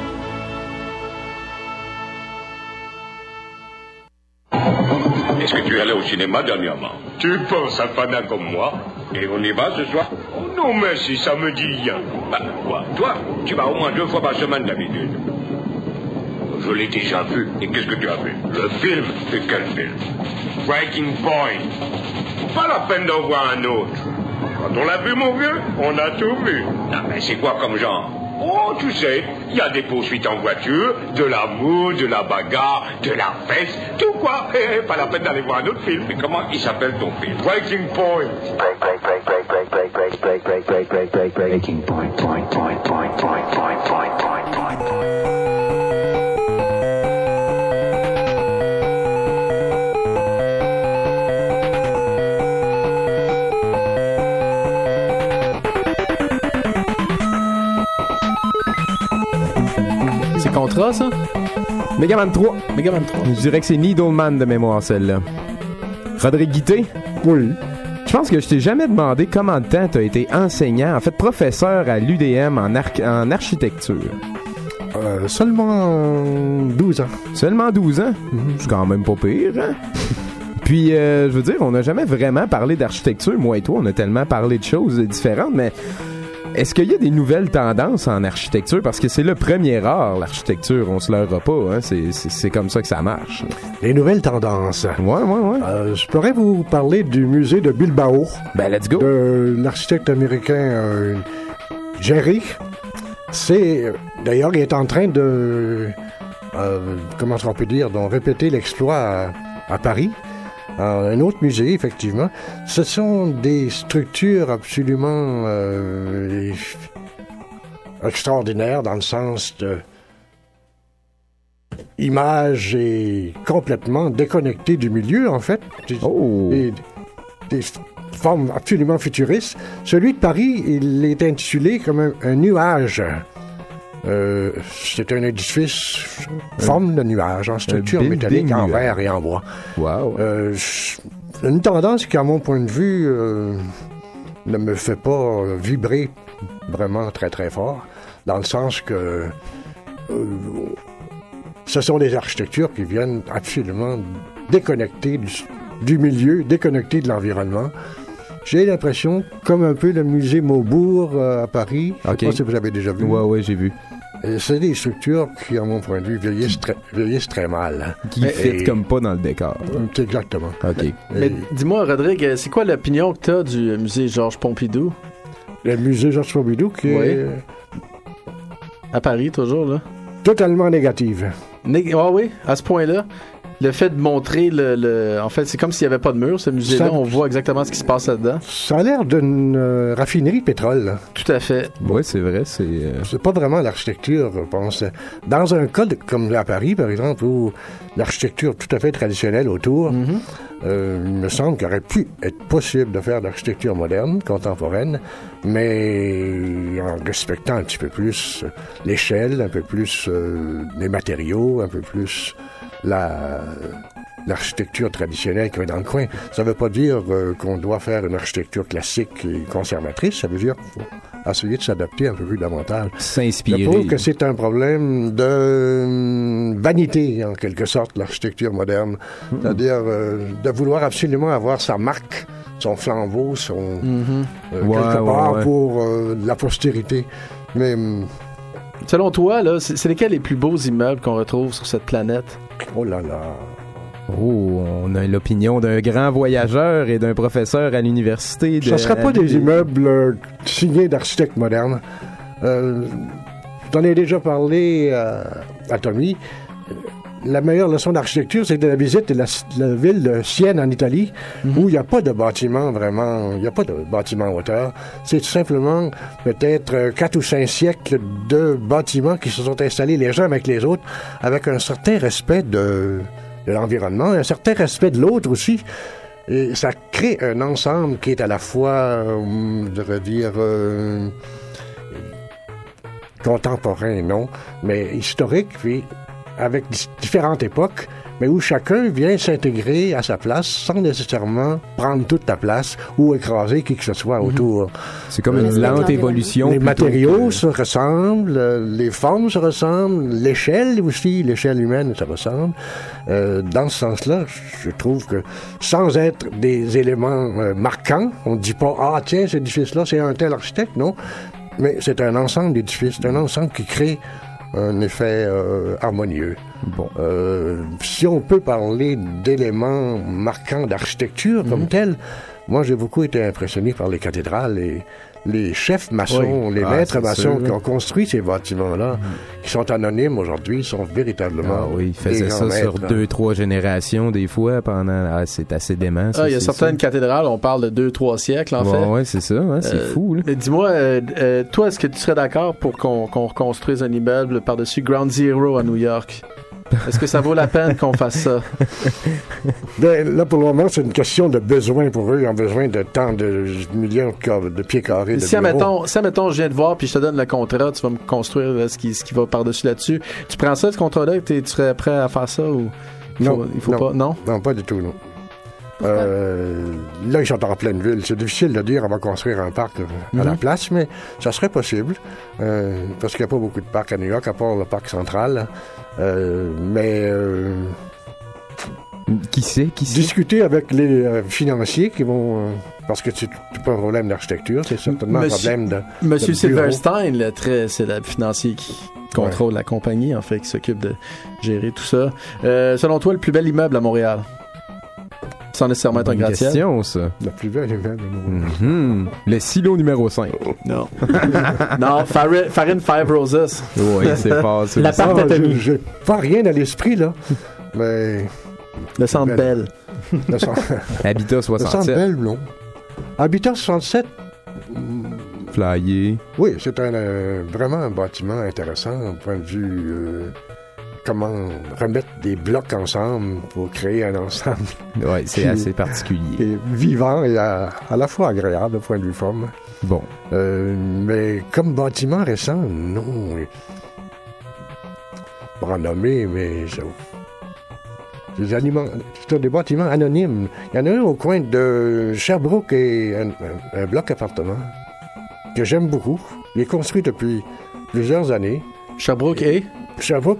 Est-ce que tu es allé au cinéma dernièrement? Tu penses à Fana comme moi? Et on y va ce soir? Non, merci, ça me dit rien. Bah, quoi? Toi, tu vas au moins deux fois par semaine d'habitude. Je l'ai déjà vu. Et qu'est-ce que tu as vu? Le film? Et quel film? Breaking Point. Pas la peine d'en voir un autre. Quand on l'a vu, mon vieux, on a tout vu. Ah, mais c'est quoi comme genre? Oh, tu sais, il y a des poursuites en voiture, de l'amour, de la bagarre, de la fête, tout quoi. Eh, eh, pas la peine d'aller voir un autre film. Mais comment il s'appelle ton film? Breaking Point. Break, break, break, break, break, break, break, break, break, break, break, break, breaking point, point, point, point, point, point, point, point, point. C'est Contra, ça? Megaman trois. Megaman trois. Je dirais que c'est Needleman de mémoire, celle-là. Rodrigue Guité? Oui. Je pense que je t'ai jamais demandé comment de temps tu as été enseignant, en fait professeur à l'U D M en, arch- en architecture. Euh, seulement douze ans. Seulement douze ans? Mm-hmm. C'est quand même pas pire, hein? Puis, euh, je veux dire, on n'a jamais vraiment parlé d'architecture, moi et toi, on a tellement parlé de choses différentes, mais est-ce qu'il y a des nouvelles tendances en architecture? Parce que c'est le premier art, l'architecture, on se leurra pas, hein? C'est, c'est, c'est comme ça que ça marche. Les nouvelles tendances. Ouais, ouais, ouais. Euh, je pourrais vous parler du musée de Bilbao. Ben, let's go. De l'architecte américain euh, Jerry. C'est, d'ailleurs, il est en train de, euh, comment on peut dire, de répéter l'exploit à, à Paris. Euh, un autre musée, effectivement. Ce sont des structures absolument euh, extraordinaires dans le sens de image est complètement déconnectée du milieu, en fait. Oh. Et des formes absolument futuristes. Celui de Paris, il est intitulé comme un, un nuage. Euh, c'est un édifice forme de nuage, en structure métallique, en verre et en bois. Wow. Euh, une tendance qui, à mon point de vue, euh, ne me fait pas vibrer vraiment très très fort, dans le sens que euh, ce sont des architectures qui viennent absolument déconnectées du, du milieu, déconnectées de l'environnement. J'ai l'impression, comme un peu le musée Maubourg euh, à Paris, je ne sais pas si vous avez déjà vu. Ouais, ouais, j'ai vu. Et c'est des structures qui, à mon point de vue, vieillissent très, vieillissent très mal. Qui fit comme pas dans le décor. Exactement. OK. Et Mais dis-moi, Rodrigue, c'est quoi l'opinion que tu as du musée Georges Pompidou? Le musée Georges Pompidou qui Oui. est... À Paris, toujours, là? Totalement négative. Né- ah oui, à ce point-là? Le fait de montrer le... le... En fait, c'est comme s'il n'y avait pas de mur, ce musée-là. Ça- On voit exactement ce qui se passe là-dedans. Ça a l'air d'une euh, raffinerie de pétrole. là. Tout à fait. Oui, c'est vrai, c'est... euh, C'est pas vraiment l'architecture, je pense. Dans un cas de- comme à Paris, par exemple, où l'architecture tout à fait traditionnelle autour, Mm-hmm. euh, il me semble qu'il aurait pu être possible de faire de l'architecture moderne, contemporaine, mais en respectant un petit peu plus l'échelle, un peu plus euh, les matériaux, un peu plus la... l'architecture traditionnelle qui est dans le coin. Ça ne veut pas dire euh, qu'on doit faire une architecture classique et conservatrice, ça veut dire qu'il faut essayer de s'adapter un peu plus davantage. S'inspirer. Je trouve que c'est un problème de euh, vanité, en quelque sorte, l'architecture moderne. Mm-hmm. C'est-à-dire euh, de vouloir absolument avoir sa marque, son flambeau, son... Mm-hmm. euh, Ouais, quelque ouais, part ouais. pour euh, la postérité. Mais... hum, Selon toi, là, c'est, c'est lesquels les plus beaux immeubles qu'on retrouve sur cette planète? oh là là... Oh, on a l'opinion d'un grand voyageur et d'un professeur à l'université. De... Ça ne sera pas des immeubles euh, signés d'architectes modernes. Euh, J'en ai déjà parlé euh, à Tommy. La meilleure leçon d'architecture, c'est de la visite de la, la ville de Sienne en Italie, Mm-hmm. où il n'y a pas de bâtiment vraiment, il n'y a pas de bâtiment en hauteur. C'est tout simplement peut-être euh, quatre ou cinq siècles de bâtiments qui se sont installés les uns avec les autres, avec un certain respect de, de l'environnement, un certain respect de l'autre aussi. Et ça crée un ensemble qui est à la fois, euh, je devrais dire, euh, contemporain, non, mais historique, puis avec di- différentes époques, mais où chacun vient s'intégrer à sa place sans nécessairement prendre toute ta place ou écraser qui que ce soit autour. C'est comme une Euh, lente évolution. Les plutôt matériaux que- se ressemblent, euh, les formes se ressemblent, l'échelle aussi, l'échelle humaine, ça ressemble. Euh, dans ce sens-là, je trouve que sans être des éléments euh, marquants, on ne dit pas « Ah, tiens, cet édifice-là, c'est un tel architecte », non. Mais c'est un ensemble d'édifices, c'est un ensemble qui crée un effet euh, harmonieux. Bon. Euh, si on peut parler d'éléments marquants d'architecture comme tel, moi j'ai beaucoup été impressionné par les cathédrales et les chefs maçons, Oui. les Ah, maîtres c'est maçons sûr. qui ont construit ces bâtiments-là, qui sont anonymes aujourd'hui, sont véritablement Ah oui, ils des faisaient grands ça sur maîtres. deux, trois générations des fois pendant. Ah, c'est assez dément. ça, Ah, il y a c'est certaines ça. cathédrales, on parle de deux, trois siècles, en Ouais, fait. ouais, c'est ça, hein, c'est Euh, fou. Là. Mais dis-moi, euh, euh, toi, est-ce que tu serais d'accord pour qu'on, qu'on reconstruise un immeuble par-dessus Ground Zero à New York? Est-ce que ça vaut la peine qu'on fasse ça? Ben, là, pour le moment, c'est une question de besoin pour eux. Ils ont besoin de tant de millions de, car- de pieds carrés de Si, bureaux. admettons, si, admettons, je viens te voir puis je te donne le contrat, tu vas me construire là, ce, qui, ce qui va par-dessus là-dessus. Tu prends ça, ce contrat-là, et t'es- tu serais prêt à faire ça ou il faut, Non, il faut non. pas? Non? Non, pas du tout, non. Euh, là, ils sont en pleine ville. C'est difficile de dire on va construire un parc euh, à la Mhm. place, mais ça serait possible. euh, parce qu'il n'y a pas beaucoup de parcs à New York, à part le parc central. Euh, mais euh, Qui sait? Qui sait? discuter avec les euh, financiers qui vont... euh, parce que c'est c'est pas un problème d'architecture, c'est certainement Monsieur- un problème de... Monsieur de bureau. Silverstein, le très, c'est le financier qui contrôle la compagnie, en fait, qui s'occupe de gérer tout ça. Euh, selon toi, le plus bel immeuble à Montréal? Sans nécessairement être un Bonne gratte-ciel. question, ça. Le plus bel immeuble. Mhm. Le silo numéro cinq. Non. non, Farin, Farin Five Roses. Oui, c'est fort. c'est La ça. part J'ai j'ai pas rien à l'esprit, là. Mais... Le Centre Bell. Le centre... Habitat Le Centre soixante-sept. Bell, non. Habitat soixante-sept, Flyer. oui, c'est un, euh, vraiment un bâtiment intéressant au point de vue euh, comment remettre des blocs ensemble pour créer un ensemble. Oui, c'est assez particulier. Et vivant et à, à la fois agréable au point de vue forme. Bon. Euh, mais comme bâtiment récent, non. Pas en nommer, mais je... Des, anima... C'est des bâtiments anonymes. Il y en a un au coin de Sherbrooke et un, un, un bloc appartement que j'aime beaucoup. Il est construit depuis plusieurs années. Sherbrooke et? Sherbrooke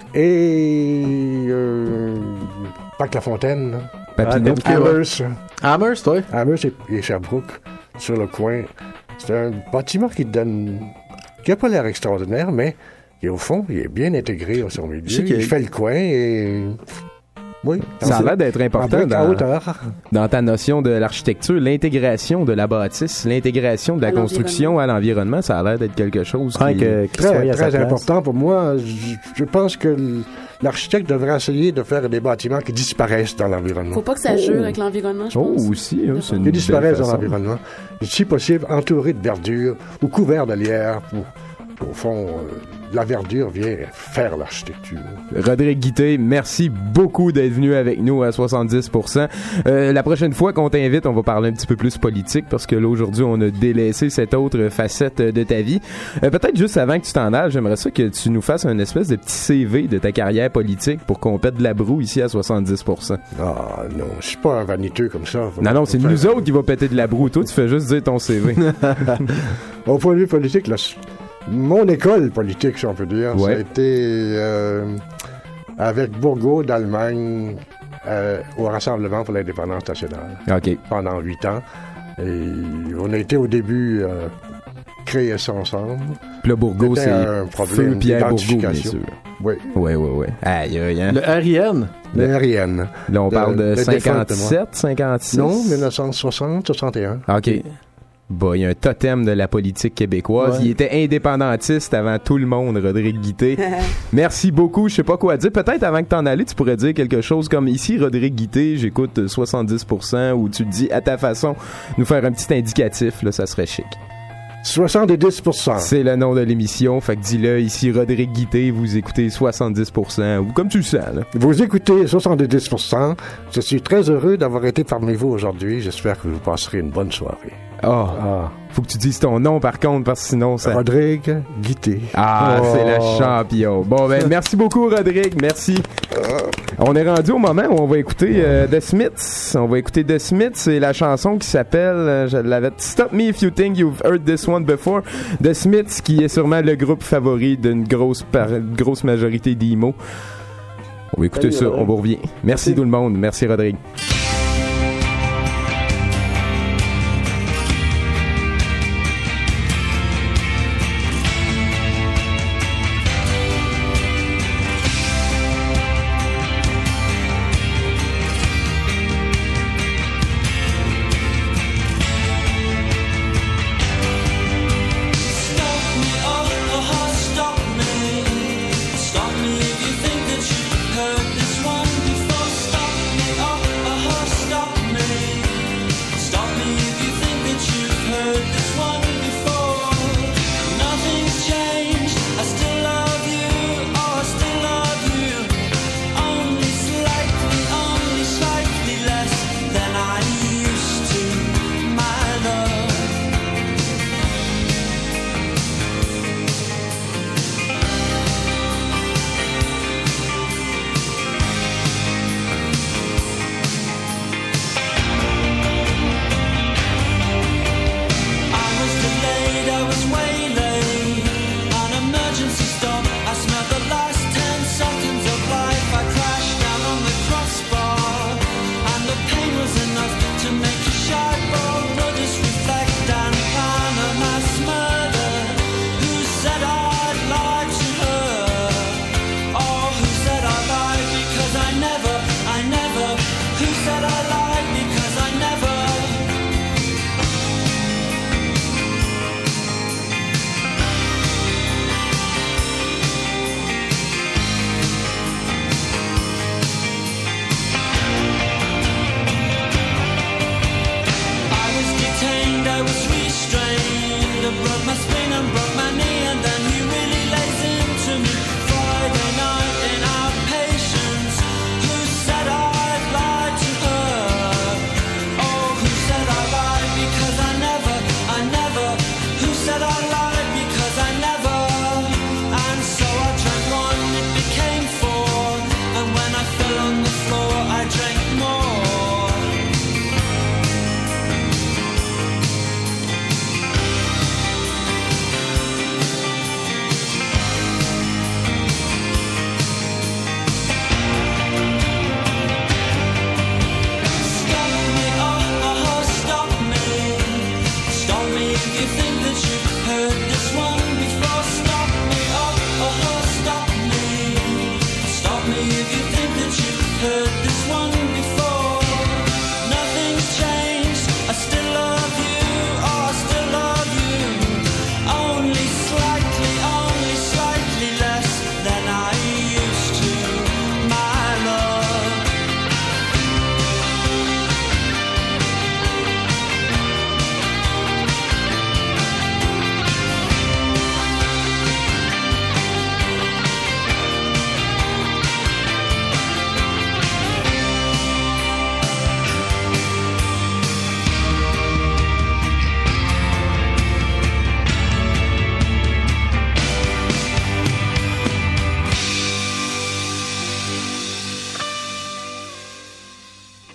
et... Euh, Parc-la-Fontaine. Papineau. Ah, Amherst. Amherst, oui. Amherst et, et Sherbrooke, sur le coin. C'est un bâtiment qui donne... qui n'a pas l'air extraordinaire, mais qui, au fond, il est bien intégré au son milieu. Il qu'il... fait le coin et... Oui. Ça a l'air d'être important dans, dans ta notion de l'architecture, l'intégration de la bâtisse, l'intégration de la construction à l'environnement, ça a l'air d'être quelque chose ouais, qui que, est très, très important pour moi. Je, je pense que l'architecte devrait essayer de faire des bâtiments qui disparaissent dans l'environnement. Faut pas que ça jure oh. avec l'environnement, je oh, pense. Oh, aussi, hein, c'est une Qui disparaissent dans façon. l'environnement. Et si possible, entouré de verdure ou couvert de lierre pour... Au fond, euh, la verdure vient faire l'architecture. Rodrigue Guité, merci beaucoup d'être venu avec nous à soixante-dix pour cent. Euh, la prochaine fois qu'on t'invite, on va parler un petit peu plus politique parce que là, aujourd'hui, on a délaissé cette autre facette de ta vie. Euh, peut-être juste avant que tu t'en ailles, j'aimerais ça que tu nous fasses un espèce de petit C V de ta carrière politique pour qu'on pète de la broue ici à soixante-dix pour cent. Ah non, je suis pas un vaniteux comme ça. Faut non, non, c'est faire... nous autres qui va péter de la broue. Toi, tu fais juste dire ton C V. Au point de vue politique, là... Mon école politique, si on peut dire, ouais. ça a été euh, avec Bourgault d'Allemagne euh, au Rassemblement pour l'indépendance nationale. OK. Pendant huit ans. Et on a été au début euh, créer ça ensemble. Puis là, Bourgault, c'est un problème Feu Pierre Bourgault, bien sûr. Oui. Oui, oui, oui. Aïe, aïe, hein. Le R I N. Le R I N. Là, on de, parle de cinquante-sept, cinquante-six? Non, dix-neuf cent soixante, soixante et un. OK. Bah, il y a un totem de la politique québécoise. Ouais. Il était indépendantiste avant tout le monde, Rodrigue Guité. Merci beaucoup. Je sais pas quoi dire. Peut-être avant que t'en allais, tu pourrais dire quelque chose comme ici, Rodrigue Guité, j'écoute soixante-dix pour cent, ou tu te dis à ta façon, nous faire un petit indicatif, là, ça serait chic. soixante-dix pour cent. C'est le nom de l'émission. Fait que dis-le, ici, Rodrigue Guité, vous écoutez soixante-dix pour cent, ou comme tu le sens, là. Vous écoutez soixante-dix pour cent. Je suis très heureux d'avoir été parmi vous aujourd'hui. J'espère que vous passerez une bonne soirée. Oh, ah. Faut que tu dises ton nom, par contre, parce que sinon, ça... Rodrigue Guité. Ah, oh. C'est le champion. Bon, ben, merci beaucoup, Rodrigue. Merci. On est rendu au moment où on va écouter euh, The Smiths. On va écouter The Smiths. C'est la chanson qui s'appelle, euh, je l'avais, Stop Me If You Think You've Heard This One Before. The Smiths, qui est sûrement le groupe favori d'une grosse, par... grosse majorité d'emo. On va écouter Salut, ça. Rodrigue. On vous revient. Merci, merci tout le monde. Merci, Rodrigue. Stop me if you think that you've heard this one before. Stop me, oh, oh,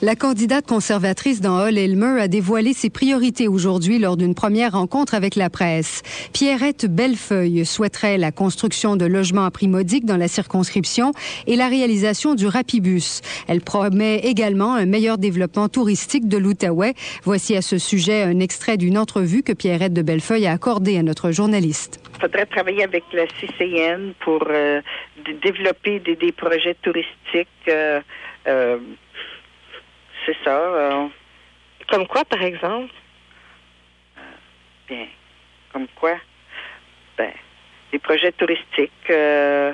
La candidate conservatrice dans Hull-Aylmer a dévoilé ses priorités aujourd'hui lors d'une première rencontre avec la presse. Pierrette Bellefeuille souhaiterait la construction de logements à prix modique dans la circonscription et la réalisation du Rapibus. Elle promet également un meilleur développement touristique de l'Outaouais. Voici à ce sujet un extrait d'une entrevue que Pierrette de Bellefeuille a accordée à notre journaliste. Il faudrait travailler avec la C C N pour euh, d- développer des, des projets touristiques. Euh, euh, c'est ça. Euh, comme quoi, par exemple? Bien, comme quoi? Ben, des projets touristiques. Euh,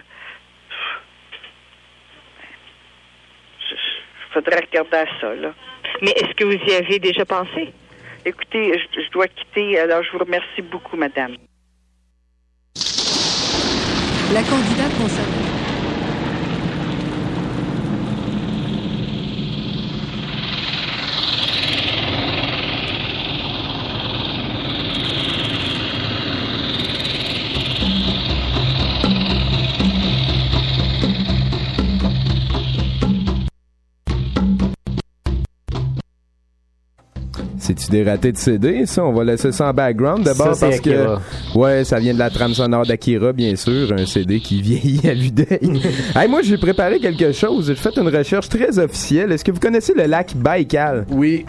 Il faudrait regarder à ça, là. Mais est-ce que vous y avez déjà pensé? Écoutez, je, je dois quitter, alors je vous remercie beaucoup, madame. La candidate conservatrice. C'est-tu des ratés de C D, ça? On va laisser ça en background d'abord ça, parce Akira. que... Ouais, ça vient de la trame sonore d'Akira, bien sûr. Un C D qui vieillit à vue d'œil. Hey, moi, j'ai préparé quelque chose. J'ai fait une recherche très officielle. Est-ce que vous connaissez le lac Baïkal? Oui.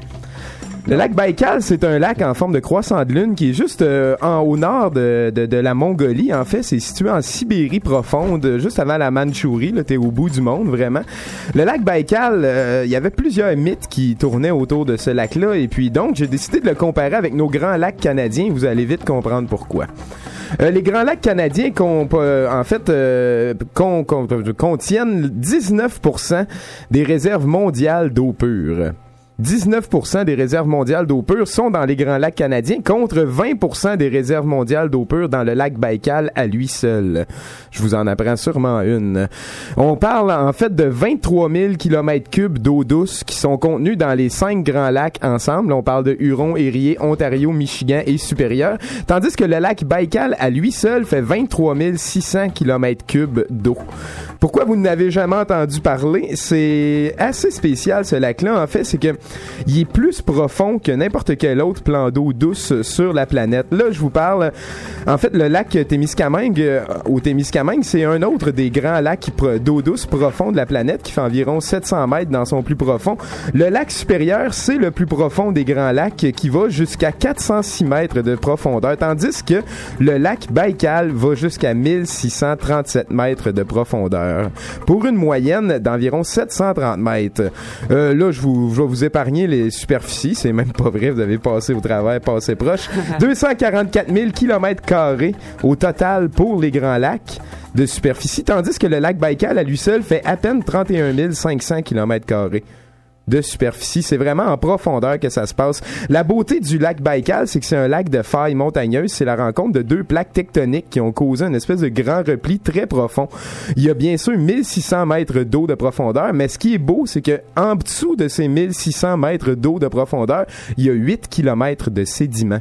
Le lac Baïkal, c'est un lac en forme de croissant de lune qui est juste euh, en, au nord de, de, de la Mongolie. En fait, c'est situé en Sibérie profonde, juste avant la Mandchourie. Là, t'es au bout du monde, vraiment. Le lac Baïkal, euh, il y avait plusieurs mythes qui tournaient autour de ce lac-là. Et puis donc, j'ai décidé de le comparer avec nos grands lacs canadiens. Vous allez vite comprendre pourquoi. Euh, les grands lacs canadiens qu'on, euh, en fait, euh, con, con, contiennent dix-neuf pour cent des réserves mondiales d'eau pure. dix-neuf pour cent des réserves mondiales d'eau pure sont dans les Grands Lacs canadiens contre vingt pour cent des réserves mondiales d'eau pure dans le lac Baïkal à lui seul. Je vous en apprends sûrement une. On parle en fait de vingt-trois mille kilomètres cubes d'eau douce qui sont contenus dans les cinq Grands Lacs ensemble. On parle de Huron, Erie, Ontario, Michigan et Supérieur. Tandis que le lac Baïkal à lui seul fait vingt-trois mille six cents kilomètres cubes d'eau. Pourquoi vous n'avez jamais entendu parler? C'est assez spécial ce lac-là. En fait, c'est que il est plus profond que n'importe quel autre plan d'eau douce sur la planète. Là, je vous parle, en fait, le lac Témiscamingue, euh, au Témiscamingue, c'est un autre des grands lacs d'eau douce profond de la planète qui fait environ sept cents mètres dans son plus profond. Le lac Supérieur, c'est le plus profond des grands lacs qui va jusqu'à quatre cent six mètres de profondeur, tandis que le lac Baïkal va jusqu'à mille six cent trente-sept mètres de profondeur, pour une moyenne d'environ sept cent trente mètres. Euh, là, je vous, je vais vous épargner les superficies, c'est même pas vrai, vous avez passé au travers, passé proche. deux cent quarante-quatre mille kilomètres carrés au total pour les Grands Lacs de superficie, tandis que le lac Baïkal à lui seul fait à peine trente et un mille cinq cents kilomètres carrés de superficie. C'est vraiment en profondeur que ça se passe. La beauté du lac Baïkal, c'est que c'est un lac de faille montagneuse. C'est la rencontre de deux plaques tectoniques qui ont causé une espèce de grand repli très profond. Il y a bien sûr mille six cents mètres d'eau de profondeur, mais ce qui est beau, c'est que en dessous de ces mille six cents mètres d'eau de profondeur, il y a huit kilomètres de sédiments.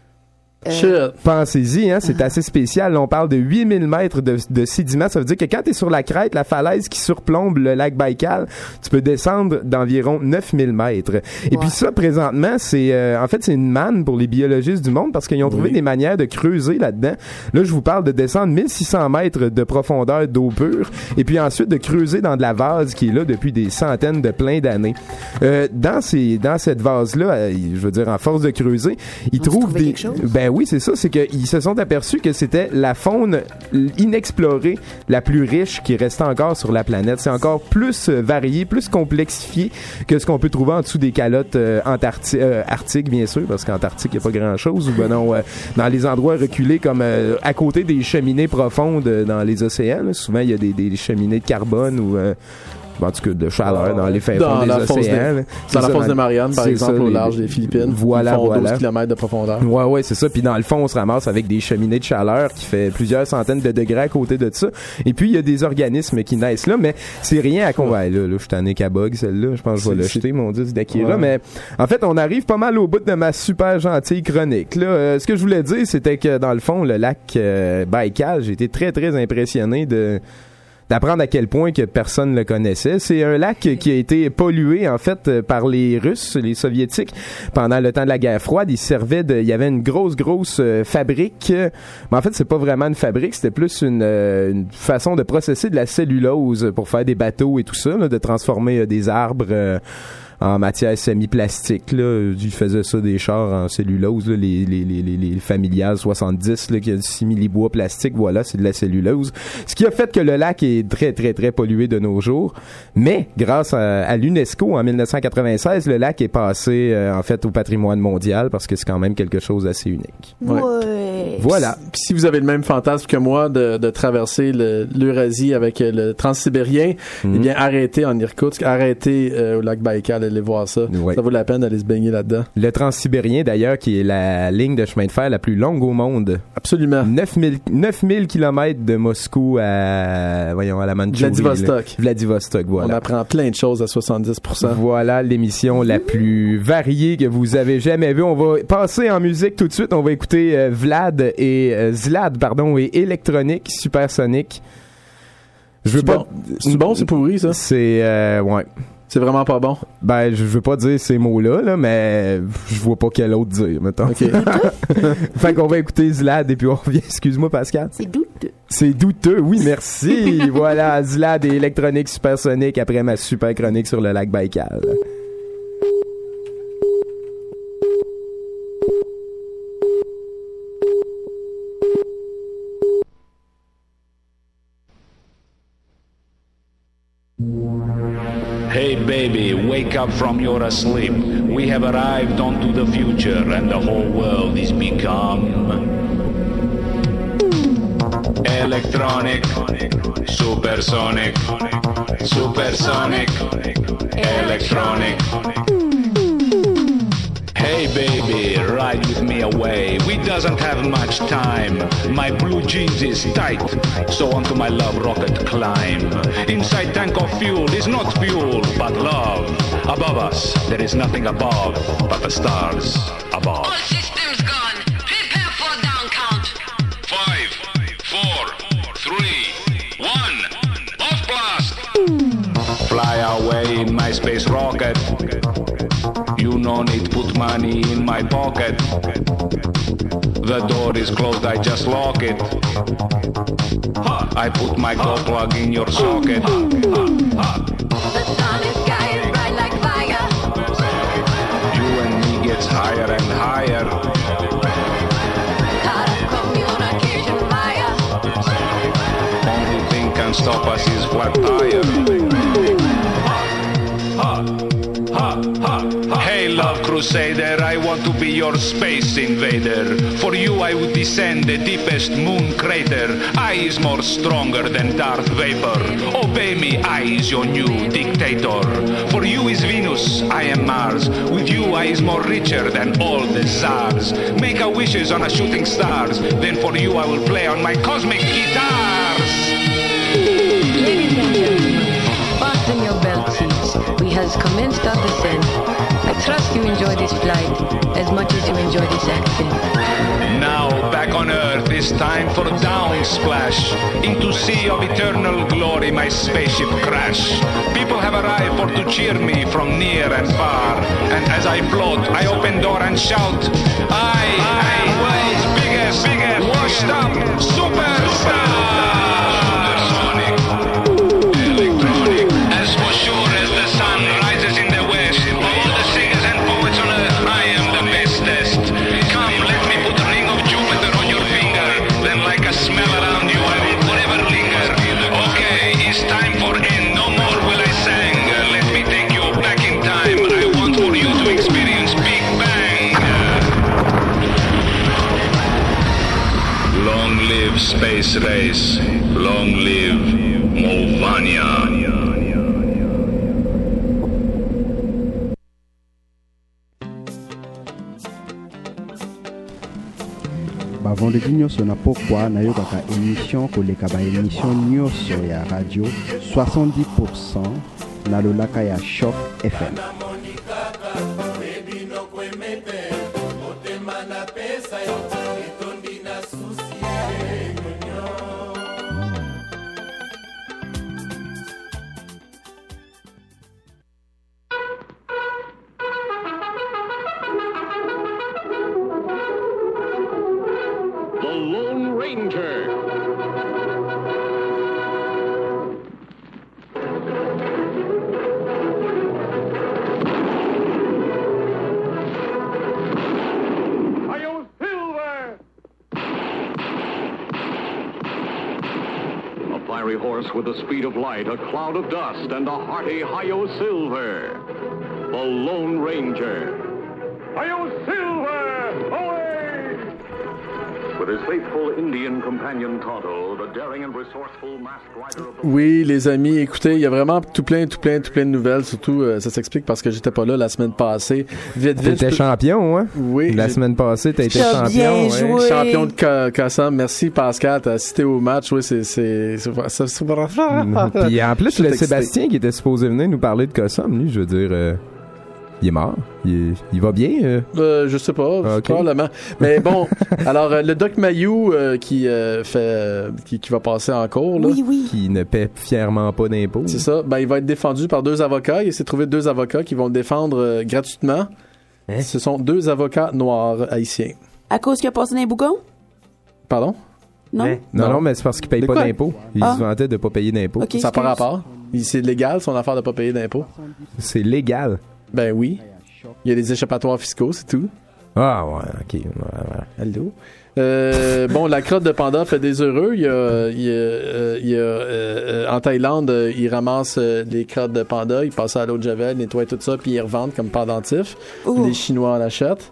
Euh... Pensez-y, hein, c'est assez spécial. Là, on parle de huit mille mètres de, de sédiments. Ça veut dire que quand tu es sur la crête, la falaise qui surplombe le lac Baïkal, tu peux descendre d'environ neuf mille mètres. Et ouais. Puis ça, présentement, c'est euh, en fait, c'est une manne pour les biologistes du monde parce qu'ils ont trouvé oui. des manières de creuser là-dedans. Là, je vous parle de descendre mille six cents mètres de profondeur d'eau pure et puis ensuite de creuser dans de la vase qui est là depuis des centaines de plein d'années. Euh, dans ces, dans cette vase-là, euh, je veux dire, en force de creuser, ils on trouvent des... Ben oui, c'est ça, c'est qu'ils se sont aperçus que c'était la faune inexplorée la plus riche qui restait encore sur la planète. C'est encore plus euh, varié, plus complexifié que ce qu'on peut trouver en dessous des calottes euh, antarcti- euh, arctiques, bien sûr, parce qu'Antarctique, il n'y a pas grand-chose, ou ben non, euh, dans les endroits reculés comme euh, à côté des cheminées profondes euh, dans les océans, là, souvent il y a des, des cheminées de carbone ou... Euh, en tout cas de chaleur dans les fins fonds des océans. Dans la fosse des Mariannes, par exemple, au large des Philippines. Voilà, ils font voilà. douze kilomètres de profondeur. Ouais, ouais, c'est ça. Puis dans le fond, on se ramasse avec des cheminées de chaleur qui fait plusieurs centaines de degrés à côté de ça. Et puis, il y a des organismes qui naissent là, mais c'est rien à con. Ouais, là, là, je t'en ai qu'à bug, celle-là. Je pense que je vais l'acheter, mon disque d'Akira. Ouais. Mais en fait, on arrive pas mal au bout de ma super gentille chronique. Là, euh, ce que je voulais dire, c'était que dans le fond, le lac euh, Baïkal, j'ai été très, très impressionné de... d'apprendre à quel point que personne ne le connaissait. C'est un lac qui a été pollué, en fait, par les Russes, les Soviétiques, pendant le temps de la guerre froide. Il servait de, il y avait une grosse, grosse euh, fabrique. Mais en fait, c'est pas vraiment une fabrique, c'était plus une, euh, une façon de processer de la cellulose pour faire des bateaux et tout ça, là, de transformer euh, des arbres euh, en matière semi-plastique, là. Il faisait ça des chars en cellulose, là, les, les, les, les, les familiales soixante-dix, là, qui a simili-bois plastique, voilà, c'est de la cellulose. Ce qui a fait que le lac est très, très, très pollué de nos jours. Mais, grâce à, à l'UNESCO, en dix-neuf cent quatre-vingt-seize, le lac est passé, euh, en fait, au patrimoine mondial, parce que c'est quand même quelque chose d'assez unique. Ouais. Voilà. Puis si vous avez le même fantasme que moi de, de traverser le, l'Eurasie avec le transsibérien, mm-hmm. eh bien, arrêtez en Irkoutsk, arrêtez euh, au lac Baïkal, allez voir ça. Ouais. Ça vaut la peine d'aller se baigner là-dedans. Le transsibérien, d'ailleurs, qui est la ligne de chemin de fer la plus longue au monde. Absolument. neuf mille kilomètres de Moscou à, voyons, à la Mandchourie. Vladivostok. Vladivostok, voilà. On apprend plein de choses à soixante-dix pour cent. Voilà l'émission la plus variée que vous avez jamais vue. On va passer en musique tout de suite. On va écouter euh, Vlad et euh, Zlad, pardon, et Electronic, Supersonic. Je veux c'est pas. Bon. C'est bon, c'est pourri, ça? C'est, euh, ouais. C'est vraiment pas bon? Ben, je veux pas dire ces mots-là, là, mais je vois pas quel autre dire, mettons. OK. Fait qu'on va écouter Zlad et puis on revient. Excuse-moi, Pascal. C'est douteux. C'est douteux, oui, merci. Voilà, Zlad et Electronic Supersonic après ma super chronique sur le lac Baïkal. Hey baby, wake up from your asleep. We have arrived onto the future and the whole world is become electronic, supersonic, supersonic, electronic. Hey baby, ride with me away. We doesn't have much time. My blue jeans is tight, so onto my love rocket climb. Inside tank of fuel is not fuel, but love. Above us, there is nothing above, but the stars above. All systems gone. Prepare for down count. Five, four, three, one, off blast! Fly away in my space rocket. You no need put money in my pocket. The door is closed, I just lock it. I put my glow plug in your socket. The sun and sky is bright like fire. You and me gets higher and higher. Cut off communication via. Only thing can stop us is flat tire. Hey love crusader, I want to be your space invader. For you I would descend the deepest moon crater. I is more stronger than Darth Vader. Obey me, I is your new dictator. For you is Venus, I am Mars. With you I is more richer than all the czars. Make a wishes on a shooting stars. Then for you I will play on my cosmic guitars. Ladies and gentlemen, fasten your belt seats. We has commenced our descent. I trust you enjoy this flight as much as you enjoy this acting. Now, back on Earth, it's time for down splash. Into sea of eternal glory, my spaceship crash. People have arrived for to cheer me from near and far. And as I float, I open door and shout, I, I, world's biggest, biggest, washed up superstar. Space race, long live Movania. bavondeli nyonso na pokwa nayokaka émission koleka baémission nyonso ya radio soixante-dix pour cent nalolaka ya Choc F M. cavalry horse with the speed of light, a cloud of dust, and a hearty Hi-Yo Silver, the Lone Ranger. Hi-Yo Silver! Away! With his faithful Indian companion Tonto, the daring and resourceful masked rider of the... Oui, les amis, écoutez, il y a vraiment tout plein, tout plein, tout plein de nouvelles. Surtout, euh, ça s'explique parce que j'étais pas là la semaine passée. Vite, vite. T'étais peux... champion, hein? Oui. La j'ai... semaine passée, t'as été champion. Bien ouais. joué. Champion de Kassam. Merci, Pascal. T'as assisté au match. Oui, c'est, c'est, c'est, c'est, c'est... Puis en plus, le Sébastien qui était supposé venir nous parler de Kassam, lui, je veux dire, euh, il est mort. Il, est, il va bien? Euh? Euh, je sais pas, okay. probablement. Mais bon, alors euh, le Doc Mayou euh, qui euh, fait, euh, qui, qui va passer en cours, là, oui, oui. qui ne paie fièrement pas d'impôts. C'est ça. Ben il va être défendu par deux avocats. Il s'est trouvé deux avocats qui vont le défendre euh, gratuitement. Hein? Ce sont deux avocats noirs haïtiens. À cause qu'il a passé dans les bougons? Pardon? Non. Hein? Non, non, mais c'est parce qu'il paye de pas quoi? d'impôts. Il ah. se vantait de pas payer d'impôts. Okay, ça n'a pas rapport. Il, c'est légal son affaire de pas payer d'impôts. C'est légal. Ben oui. Il y a des échappatoires fiscaux, c'est tout. Ah ouais, ok. Ouais, ouais. Allô? Euh, bon, la crotte de panda fait des heureux. Il y a, il y a, euh, il y a euh, en Thaïlande, euh, ils ramassent euh, les crottes de panda, ils passent à l'eau de javel, nettoient tout ça, puis ils revendent comme pendentifs. Ouh. Les Chinois en achètent.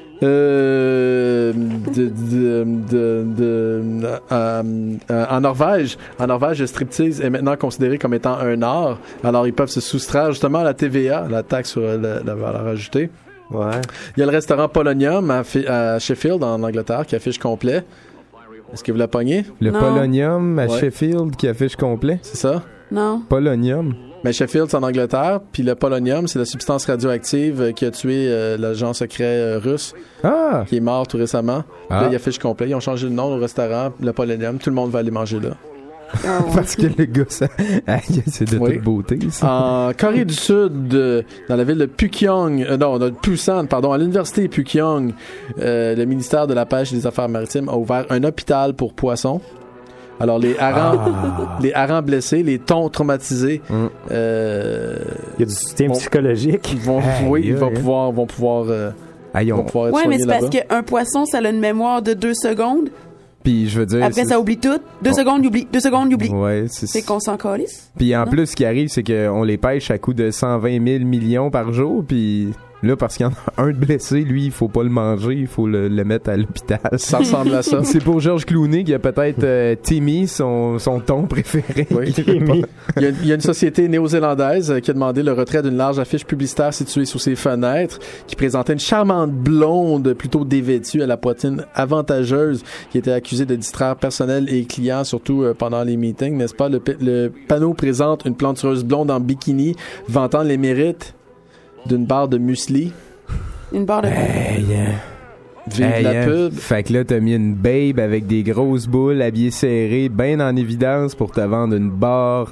Euh, de, de, de, de, euh, euh, en Norvège, en Norvège, le striptease est maintenant considéré comme étant un art. Alors, ils peuvent se soustraire justement à la T V A, la taxe sur la, la valeur ajoutée. Ouais. Il y a le restaurant Polonium à, à Sheffield, en Angleterre, qui affiche complet. Est-ce que vous la pognez? Le non. Polonium à ouais. Sheffield qui affiche complet? C'est ça? Non. Polonium? Mais Sheffield, c'est en Angleterre, puis le polonium, c'est la substance radioactive qui a tué euh, l'agent secret euh, russe, ah. qui est mort tout récemment. Ah. Là, il affiche complet. Ils ont changé le nom au restaurant, le polonium. Tout le monde va aller manger là. Ah, ouais. Parce que le gars, ça... c'est de oui. toute beauté, ça. En Corée du Sud, euh, dans la ville de Pyongyang, euh, non, de Busan, pardon, à l'université Pyongyang, euh, le ministère de la Pêche et des Affaires maritimes a ouvert un hôpital pour poissons. Alors, les harengs, ah. les harengs blessés, les thons traumatisés, mm. euh, il y a du soutien vont, psychologique. Ils vont, hey, oui, yeah, ils vont yeah. pouvoir, vont pouvoir, euh, Aïe, on... vont pouvoir être ouais, mais c'est là-bas. parce qu'un poisson, ça a une mémoire de deux secondes. Puis je veux dire, après, c'est... ça oublie tout. Deux oh. secondes, il oublie. Deux secondes, il oublie. Ouais, c'est... c'est qu'on s'en calisse. Puis en non? plus, ce qui arrive, c'est qu'on les pêche à coût de cent vingt mille millions par jour, puis... Là, parce qu'il y en a un de blessé, lui, il faut pas le manger, il faut le, le mettre à l'hôpital. Ça ressemble à ça. C'est pour George Clooney qui a peut-être euh, Timmy, son, son ton préféré. Oui, Timmy. Il y, a, il y a une société néo-zélandaise qui a demandé le retrait d'une large affiche publicitaire située sous ses fenêtres qui présentait une charmante blonde plutôt dévêtue à la poitrine avantageuse qui était accusée de distraire personnel et clients, surtout euh, pendant les meetings, n'est-ce pas? Le, le panneau présente une plantureuse blonde en bikini vantant les mérites d'une barre de muesli. Une barre de... Hey, yeah. Vive hey, la yeah. pub. Fait que là, t'as mis une babe avec des grosses boules, habillée serrée, bien en évidence pour te vendre une barre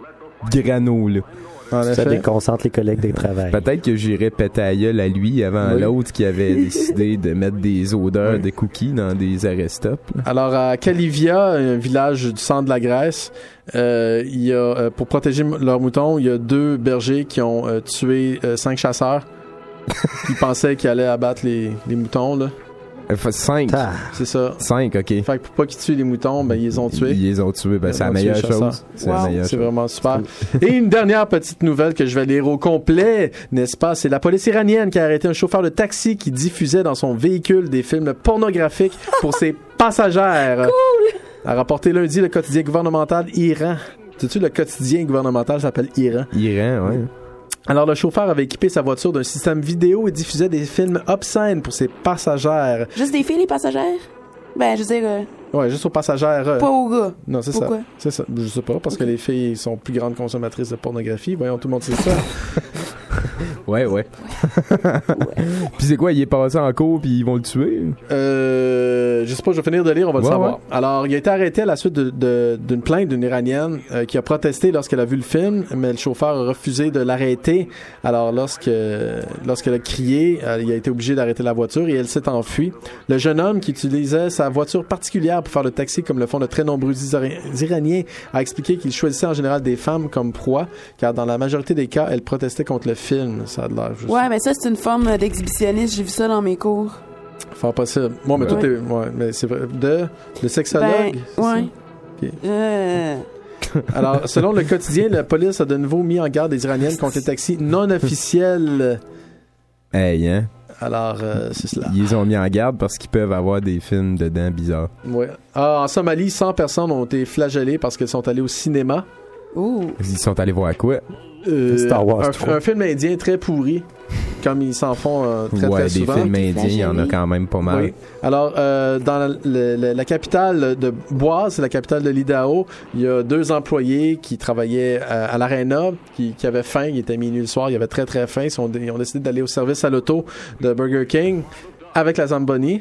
grano, là. Ça déconcentre les collègues de travail. Peut-être que j'irais péter à gueule à lui avant oui. l'autre qui avait décidé de mettre des odeurs oui. de cookies dans des arrêt-stop. Alors, à Kalivia, un village du centre de la Grèce, euh, il y a, euh, pour protéger leurs moutons, il y a deux bergers qui ont euh, tué euh, cinq chasseurs qui pensaient qu'ils allaient abattre les, les moutons, là. Cinq. Ah. C'est ça. Cinq, OK. Fait que pour pas qu'ils tuent les moutons, ben, ils les ont tués. Ils les ont tués. Ben, ils c'est la meilleure chose. C'est, wow. la meilleure c'est chose. Vraiment super. Et une dernière petite nouvelle que je vais lire au complet, n'est-ce pas? C'est la police iranienne qui a arrêté un chauffeur de taxi qui diffusait dans son véhicule des films pornographiques pour ses passagères. Cool! A rapporté lundi le quotidien gouvernemental Iran. Sais-tu, le quotidien gouvernemental s'appelle Iran. Iran, oui. Alors, le chauffeur avait équipé sa voiture d'un système vidéo et diffusait des films obscènes pour ses passagères. Juste des filles, les passagères? Ben, je veux dire... Euh... Ouais, juste aux passagères. Euh... Pas aux gars. Non, c'est Pourquoi? ça. C'est ça. Je sais pas, parce que les filles sont plus grandes consommatrices de pornographie. Voyons, tout le monde sait ça. Ouais, ouais. ouais. Puis c'est quoi, il est passé en cours puis ils vont le tuer? Euh, je sais pas, je vais finir de lire, on va le ouais, savoir. Ouais. Alors, il a été arrêté à la suite de, de, d'une plainte d'une Iranienne euh, qui a protesté lorsqu'elle a vu le film, mais le chauffeur a refusé de l'arrêter. Alors, lorsque, lorsqu'elle a crié, euh, il a été obligé d'arrêter la voiture et elle s'est enfuie. Le jeune homme qui utilisait sa voiture particulière pour faire le taxi, comme le font de très nombreux Iraniens, a expliqué qu'il choisissait en général des femmes comme proie, car dans la majorité des cas, elle protestait contre le film. Ça a de l'air juste. Ouais, mais ça, c'est une forme d'exhibitionniste. J'ai vu ça dans mes cours. Fort possible. Bon, mais ouais. tout est. Ouais, mais c'est vrai. De. Le sexologue? Ben, ouais. Okay. Euh... Alors, selon le quotidien, la police a de nouveau mis en garde les Iraniennes contre les taxis non officiels. Hey, hein? Alors, euh, c'est cela. Ils les ont mis en garde parce qu'ils peuvent avoir des films dedans bizarres. Ouais. Ah, en Somalie, cent personnes ont été flagellées parce qu'elles sont allées au cinéma. Ouh. Ils sont allés voir quoi? Euh, Star Wars un, un film indien très pourri, comme ils s'en font euh, très, ouais, très souvent. des films indiens, il y en a quand même pas mal. Oui. Alors, euh, dans la, la, la capitale de Boise, c'est la capitale de l'Idaho, il y a deux employés qui travaillaient à, à l'Arena, qui, qui avaient faim, il était minuit le soir, ils avaient très très faim, ils, sont, ils ont décidé d'aller au service à l'auto de Burger King avec la Zamboni.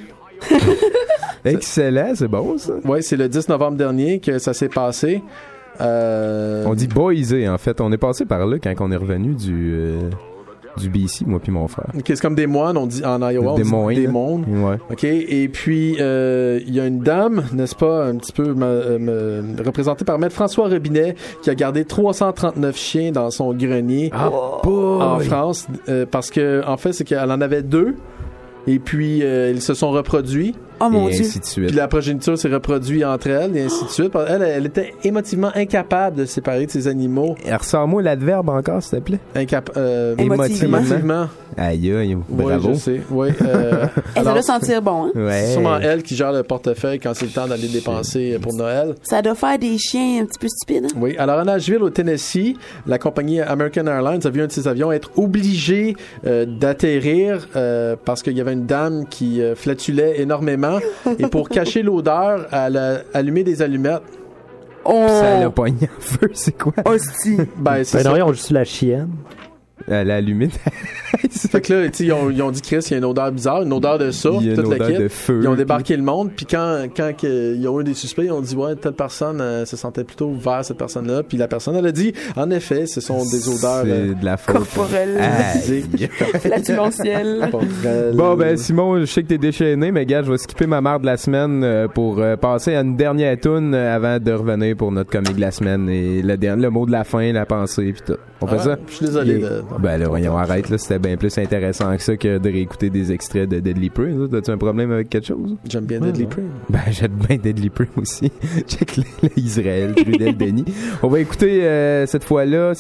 Excellent, c'est bon ça. Oui, c'est le dix novembre dernier que ça s'est passé. Euh... On dit Boise, en fait. On est passé par là quand on est revenu du, euh, du B C, moi puis mon frère. Ok, c'est comme des moines, on dit en Iowa, on des dit moines. des moines. Ouais. Ok, et puis euh, il y a une dame, n'est-ce pas, un petit peu me, me, représentée par Maître François Robinet, qui a gardé trois cent trente-neuf chiens dans son grenier ah, en France, euh, parce que en fait, c'est qu'elle en avait deux. Et puis, euh, ils se sont reproduits. Oh mon et Dieu. ainsi de suite. Puis la progéniture s'est reproduite entre elles, et ainsi de suite. Elle, elle était émotivement incapable de se séparer de ses animaux. Et ressors-moi l'adverbe encore, s'il te plaît. Incap euh, émotivement. émotivement. Aïe, aïe, bravo. Oui, je sais. Oui, euh, elle alors, doit sentir bon, hein? Ouais. C'est sûrement elle qui gère le portefeuille quand c'est le temps d'aller dépenser pour Noël. Ça doit faire des chiens un petit peu stupides, hein? Oui. Alors, à Nashville, au Tennessee, la compagnie American Airlines a vu un de ses avions être obligé euh, d'atterrir euh, parce qu'il y avait une dame qui euh, flatulait énormément. Et pour cacher l'odeur, elle a allumé des allumettes. Oh! Ça l'a pogné en feu, c'est quoi? Hostie! Ben, c'est ben ça. non, ils ont juste la chienne. Elle a allumé. Fait que là, tu sais, ils ont, ils ont dit, Chris, il y a une odeur bizarre, une odeur de ça, Il y a toute une la odeur kit. de feu. Ils ont débarqué le monde, puis quand, quand que, ils ont eu des suspects, ils ont dit, ouais, telle personne euh, se sentait plutôt vers cette personne-là, puis la personne, elle a dit, en effet, ce sont des odeurs C'est euh, de la faute. Corporelle. Aïe. Flatulentielle. Bon, ben, Simon, je sais que t'es déchaîné, mais gars, je vais skipper ma marde de la semaine euh, pour euh, passer à une dernière toune euh, avant de revenir pour notre comique de la semaine et le, dernier, le mot de la fin, la pensée, puis tout. On fait Ah, ça? je suis désolé Et- de- Ben là, voyons, arrête, là, c'était bien plus intéressant que ça que de réécouter des extraits de Deadly Prey. là. T'as-tu un problème avec quelque chose? J'aime bien Ouais, Deadly ouais. Prey. Ben, j'aime bien Deadly Prey aussi. Check le, le Israël, Trudel Benny. On va écouter, euh, cette fois-là,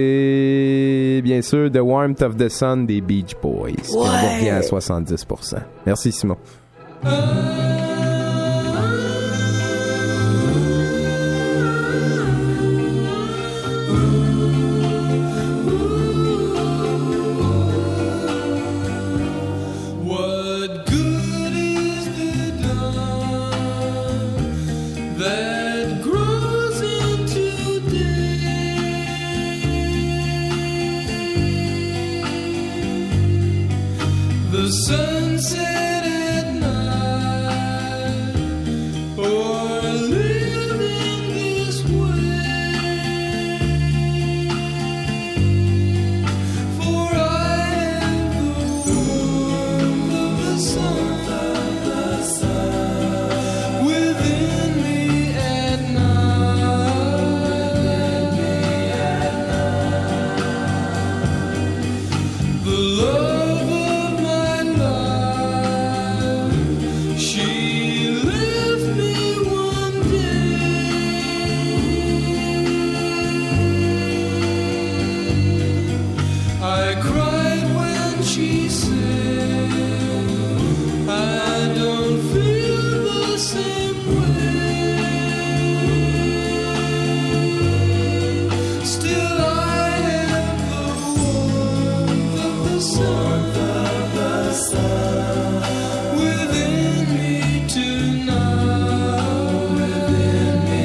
c'est bien sûr The Warmth of the Sun des Beach Boys. Puis on Ouais. revient à soixante-dix pour cent. Merci, Simon. What good is the dawn that grows into day? The sunset at night, or living this way. For I am the warmth of the sun, the sun within me at night. The love of my life, she left me one day. I cried when she said, I don't feel the same way. Still I have the warmth of the sun, of the sun within me tonight, within me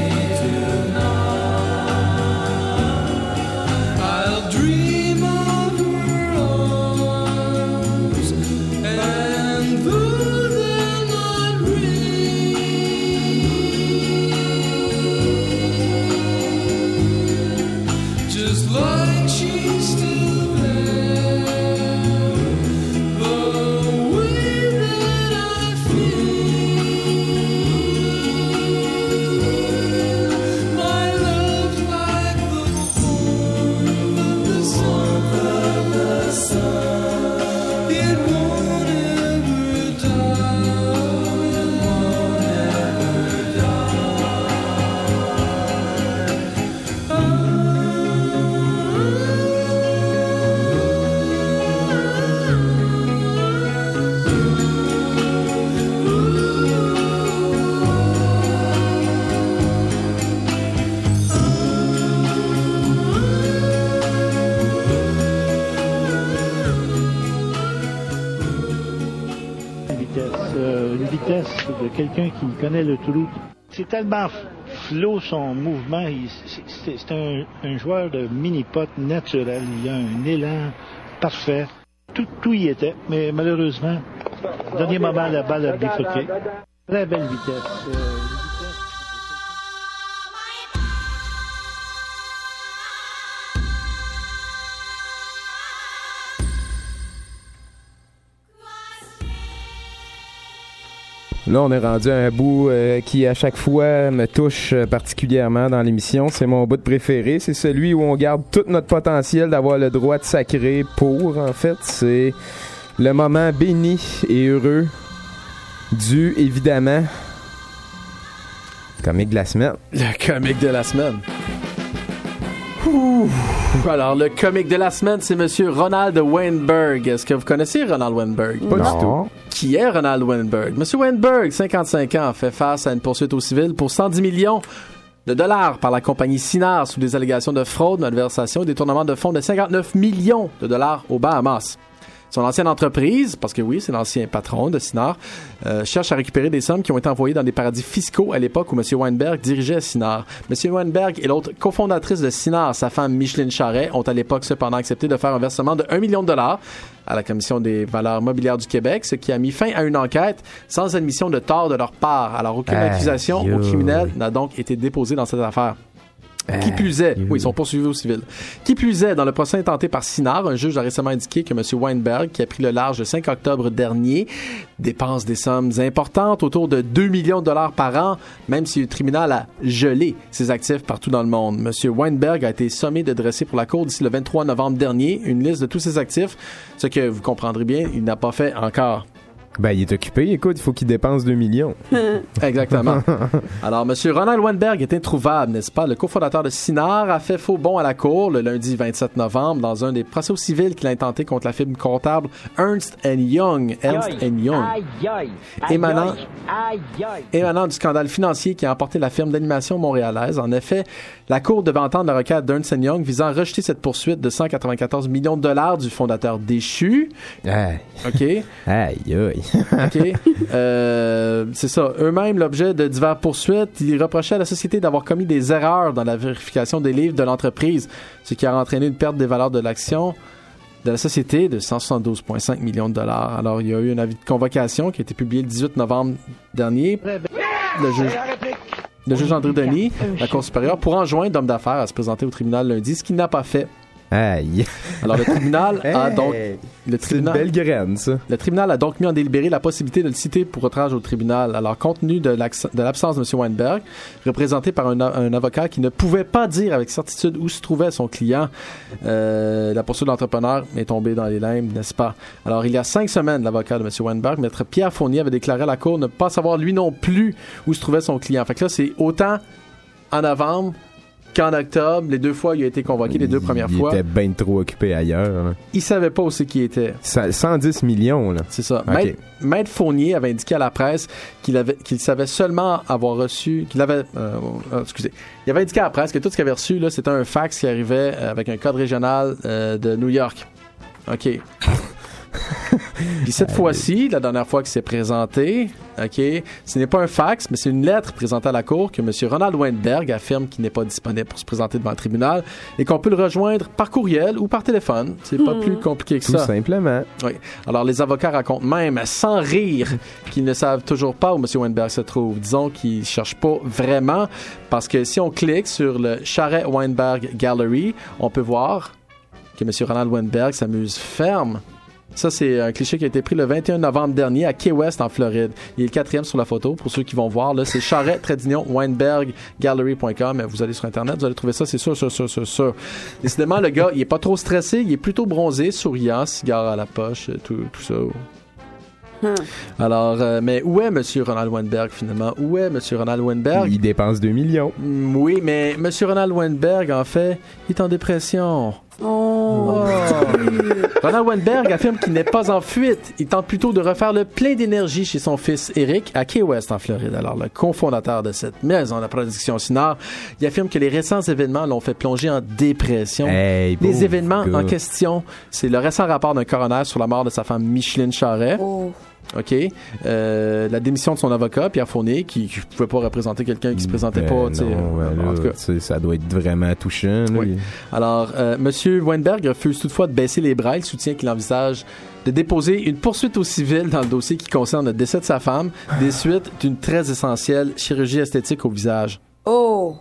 tonight. I'll dream of her arms, and though they're not real, just like she's still there, the way that I feel, my love's like the warmth of the sun, of the sun. It won't ever die, it won't ever die. vitesse. Euh, une vitesse de quelqu'un qui connaît le trou. C'est tellement flot son mouvement. Il- c'est- C'est c'est un, un joueur de mini-pot naturel. Il a un élan parfait. Tout, tout y était, mais malheureusement, au dernier moment, la balle a bifurqué. Très belle vitesse. Euh, Là, on est rendu à un bout euh, qui, à chaque fois, me touche euh, particulièrement dans l'émission. C'est mon bout de préféré. C'est celui où on garde tout notre potentiel d'avoir le droit de sacrer pour, en fait. C'est le moment béni et heureux du, évidemment, comique de la semaine. Le comique de la semaine. Ouh. Alors, le comique de la semaine, c'est Monsieur Ronald Weinberg. Est-ce que vous connaissez Ronald Weinberg? Pas du tout. Qui est Ronald Weinberg? Monsieur Weinberg, cinquante-cinq ans, fait face à une poursuite au civil pour cent dix millions de dollars par la compagnie Sinar sous des allégations de fraude, malversation et détournement de fonds de cinquante-neuf millions de dollars aux Bahamas. Son ancienne entreprise, parce que oui, c'est l'ancien patron de Sinar, euh, cherche à récupérer des sommes qui ont été envoyées dans des paradis fiscaux à l'époque où M. Weinberg dirigeait Sinar. M. Weinberg et l'autre cofondatrice de Sinar, sa femme Micheline Charret, ont à l'époque cependant accepté de faire un versement de un million de dollars à la Commission des valeurs mobilières du Québec, ce qui a mis fin à une enquête sans admission de tort de leur part. Alors, aucune Aïe, accusation aïe. au criminel n'a donc été déposée dans cette affaire. Qui plus est, oui, ils sont poursuivis au civil. Qui plus est, dans le procès intenté par Sinar, un juge a récemment indiqué que M. Weinberg, qui a pris le large le cinq octobre dernier, dépense des sommes importantes, autour de deux millions de dollars par an, même si le tribunal a gelé ses actifs partout dans le monde. M. Weinberg a été sommé de dresser pour la Cour d'ici le vingt-trois novembre dernier une liste de tous ses actifs, ce que vous comprendrez bien, il n'a pas fait encore. Ben, il est occupé. Écoute, il faut qu'il dépense deux millions. Exactement. Alors, M. Ronald Weinberg est introuvable, n'est-ce pas? Le cofondateur de Sinar a fait faux bond à la cour le lundi vingt-sept novembre dans un des procès au civil qu'il a intenté contre la firme comptable Ernst and Young. Ernst and Young. Émanant, émanant du scandale financier qui a emporté la firme d'animation montréalaise. En effet, la cour devait entendre la requête d'Ernst and Young visant à rejeter cette poursuite de cent quatre-vingt-quatorze millions de dollars du fondateur déchu. Aïe. OK. Aïe, aïe. OK. Euh, c'est ça. Eux-mêmes, l'objet de diverses poursuites, ils reprochaient à la société d'avoir commis des erreurs dans la vérification des livres de l'entreprise, ce qui a entraîné une perte des valeurs de l'action de la société de cent soixante-douze virgule cinq millions de dollars. Alors, il y a eu un avis de convocation qui a été publié le dix-huit novembre dernier. Le juge, le juge André Denis, la Cour supérieure, pour enjoindre l'homme d'affaires à se présenter au tribunal lundi, ce qu'il n'a pas fait. Aïe. Alors, le tribunal a Hey, donc... Le c'est une tribunal, belle graine, ça. le tribunal a donc mis en délibéré la possibilité de le citer pour outrage au tribunal. Alors, compte tenu de, de l'absence de M. Weinberg, représenté par un, un avocat qui ne pouvait pas dire avec certitude où se trouvait son client, euh, la poursuite de l'entrepreneur est tombée dans les limbes, n'est-ce pas? Alors, il y a cinq semaines, l'avocat de M. Weinberg, Maître Pierre Fournier, avait déclaré à la Cour ne pas savoir lui non plus où se trouvait son client. Fait que là, c'est autant en novembre qu'en octobre, les deux fois, il a été convoqué, les deux premières il fois. Il était bien trop occupé ailleurs. Là. Il savait pas où c'est qui était. Ça, cent dix millions, là. C'est ça. Okay. Maître, Maître Fournier avait indiqué à la presse qu'il avait, qu'il savait seulement avoir reçu, qu'il avait, euh, euh, excusez, il avait indiqué à la presse que tout ce qu'il avait reçu, là, c'était un fax qui arrivait avec un code régional euh, de New York. OK. Puis cette fois-ci, la dernière fois qu'il s'est présenté, OK, ce n'est pas un fax, mais c'est une lettre présentée à la Cour que M. Ronald Weinberg affirme qu'il n'est pas disponible pour se présenter devant le tribunal et qu'on peut le rejoindre par courriel ou par téléphone. C'est pas Mmh. plus compliqué que Tout ça. Tout simplement. Oui. Alors, les avocats racontent même, sans rire, qu'ils ne savent toujours pas où M. Weinberg se trouve. Disons qu'ils ne cherchent pas vraiment, parce que si on clique sur le Charret Weinberg Gallery, on peut voir que M. Ronald Weinberg s'amuse ferme. Ça, c'est un cliché qui a été pris le vingt et un novembre dernier à Key West, en Floride. Il est le quatrième sur la photo. Pour ceux qui vont voir, là, c'est charret weinberg gallery point com. Vous allez sur Internet, vous allez trouver ça, c'est sûr, sûr, sûr, sûr, sûr. Décidément, le gars, il est pas trop stressé, il est plutôt bronzé, souriant, cigare à la poche, tout, tout ça. Hmm. Alors, euh, mais où est M. Ronald Weinberg, finalement? Où est M. Ronald Weinberg? Il dépense deux millions. Mm, oui, mais M. Ronald Weinberg, en fait, il est en dépression. Oh. Oh. Ronald Weinberg affirme qu'il n'est pas en fuite. Il tente plutôt de refaire le plein d'énergie chez son fils Eric à Key West, en Floride. Alors, le cofondateur de cette maison de production Sinar, il affirme que les récents événements l'ont fait plonger en dépression. Hey, les événements gars. en question, c'est le récent rapport d'un coroner sur la mort de sa femme Micheline Charret. Oh. OK. Euh, la démission de son avocat, Pierre Fournier, qui ne pouvait pas représenter quelqu'un qui se présentait Ben pas. tu sais, non, euh, ben en là, tout cas. tu sais, ça doit être vraiment touchant. Là. Oui. Alors, euh, M. Weinberg refuse toutefois de baisser les bras. Il soutient qu'il envisage de déposer une poursuite au civil dans le dossier qui concerne le décès de sa femme, des suites d'une très essentielle chirurgie esthétique au visage. Oh!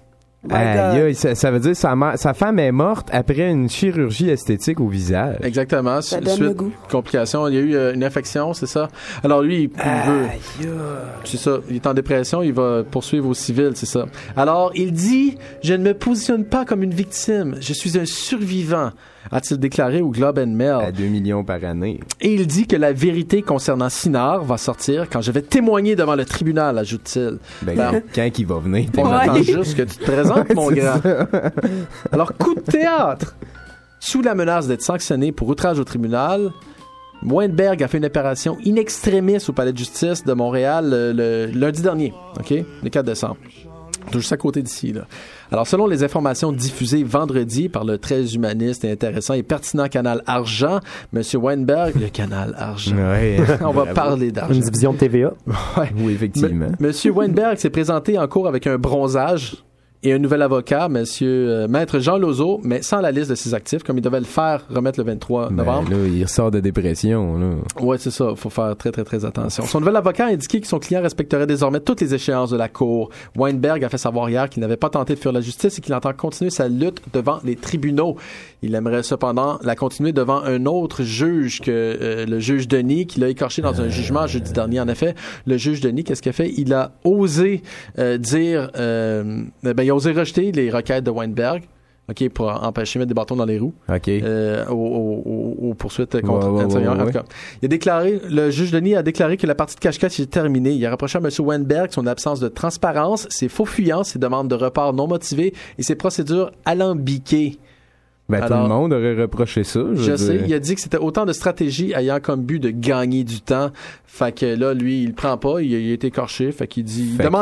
Aïe, aïe, ça, ça veut dire que sa, ma- sa femme est morte après une chirurgie esthétique au visage. Exactement. Ça Su- donne suite le goût. Complication. Il y a eu euh, une infection, c'est ça? Alors lui, il, il veut... C'est ça. Il est en dépression. Il va poursuivre au civil, c'est ça. Alors, il dit « Je ne me positionne pas comme une victime. Je suis un survivant. » a-t-il déclaré au Globe and Mail. À deux millions par année. Et il dit que la vérité concernant Sinard va sortir quand je vais témoigner devant le tribunal, ajoute-t-il. Ben, Ben, quand il va venir, on t'es- attend juste que tu te présentes, mon C'est grand. ça. Alors, coup de théâtre. Sous la menace d'être sanctionné pour outrage au tribunal, Weinberg a fait une opération in extremis au palais de justice de Montréal le, le lundi dernier, OK? Le quatre décembre. Tout juste à côté d'ici, là. Alors, selon les informations diffusées vendredi par le très humaniste et intéressant et pertinent canal Argent, M. Weinberg, le canal Argent. Ouais. On va Bravo. parler d'argent. Une division de T V A. Ouais. Oui, effectivement. M- Monsieur Weinberg s'est présenté en cours avec un bronzage et un nouvel avocat, Monsieur euh, Maître Jean Lozo, mais sans la liste de ses actifs, comme il devait le faire remettre le vingt-trois novembre. Ben, là, il ressort de dépression. Là. Ouais, c'est ça. Faut faire très, très, très attention. Son nouvel avocat a indiqué que son client respecterait désormais toutes les échéances de la Cour. Weinberg a fait savoir hier qu'il n'avait pas tenté de fuir la justice et qu'il entend continuer sa lutte devant les tribunaux. Il aimerait cependant la continuer devant un autre juge que euh, le juge Denis, qui l'a écorché dans un jugement jeudi dernier. En effet, le juge Denis, qu'est-ce qu'il a fait? Il a osé euh, dire... Euh, ben, il a osé rejeter les requêtes de Weinberg. OK, pour empêcher de mettre des bâtons dans les roues. OK. Euh, aux, aux, aux, aux poursuites contre Ouais, ouais, intérieures. ouais, En tout ouais. cas, il a déclaré, le juge Denis a déclaré que la partie de cache-cache est terminée. Il a reproché à M. Weinberg son absence de transparence, ses faux fuyants, ses demandes de report non motivées et ses procédures alambiquées. Ben, Alors, tout le monde aurait reproché ça. Je, Je veux sais, dire. il a dit que c'était autant de stratégies ayant comme but de gagner du temps. Fait que là, lui, il le prend pas, il a, il a été écorché. Fait qu'il dit, il Fait demande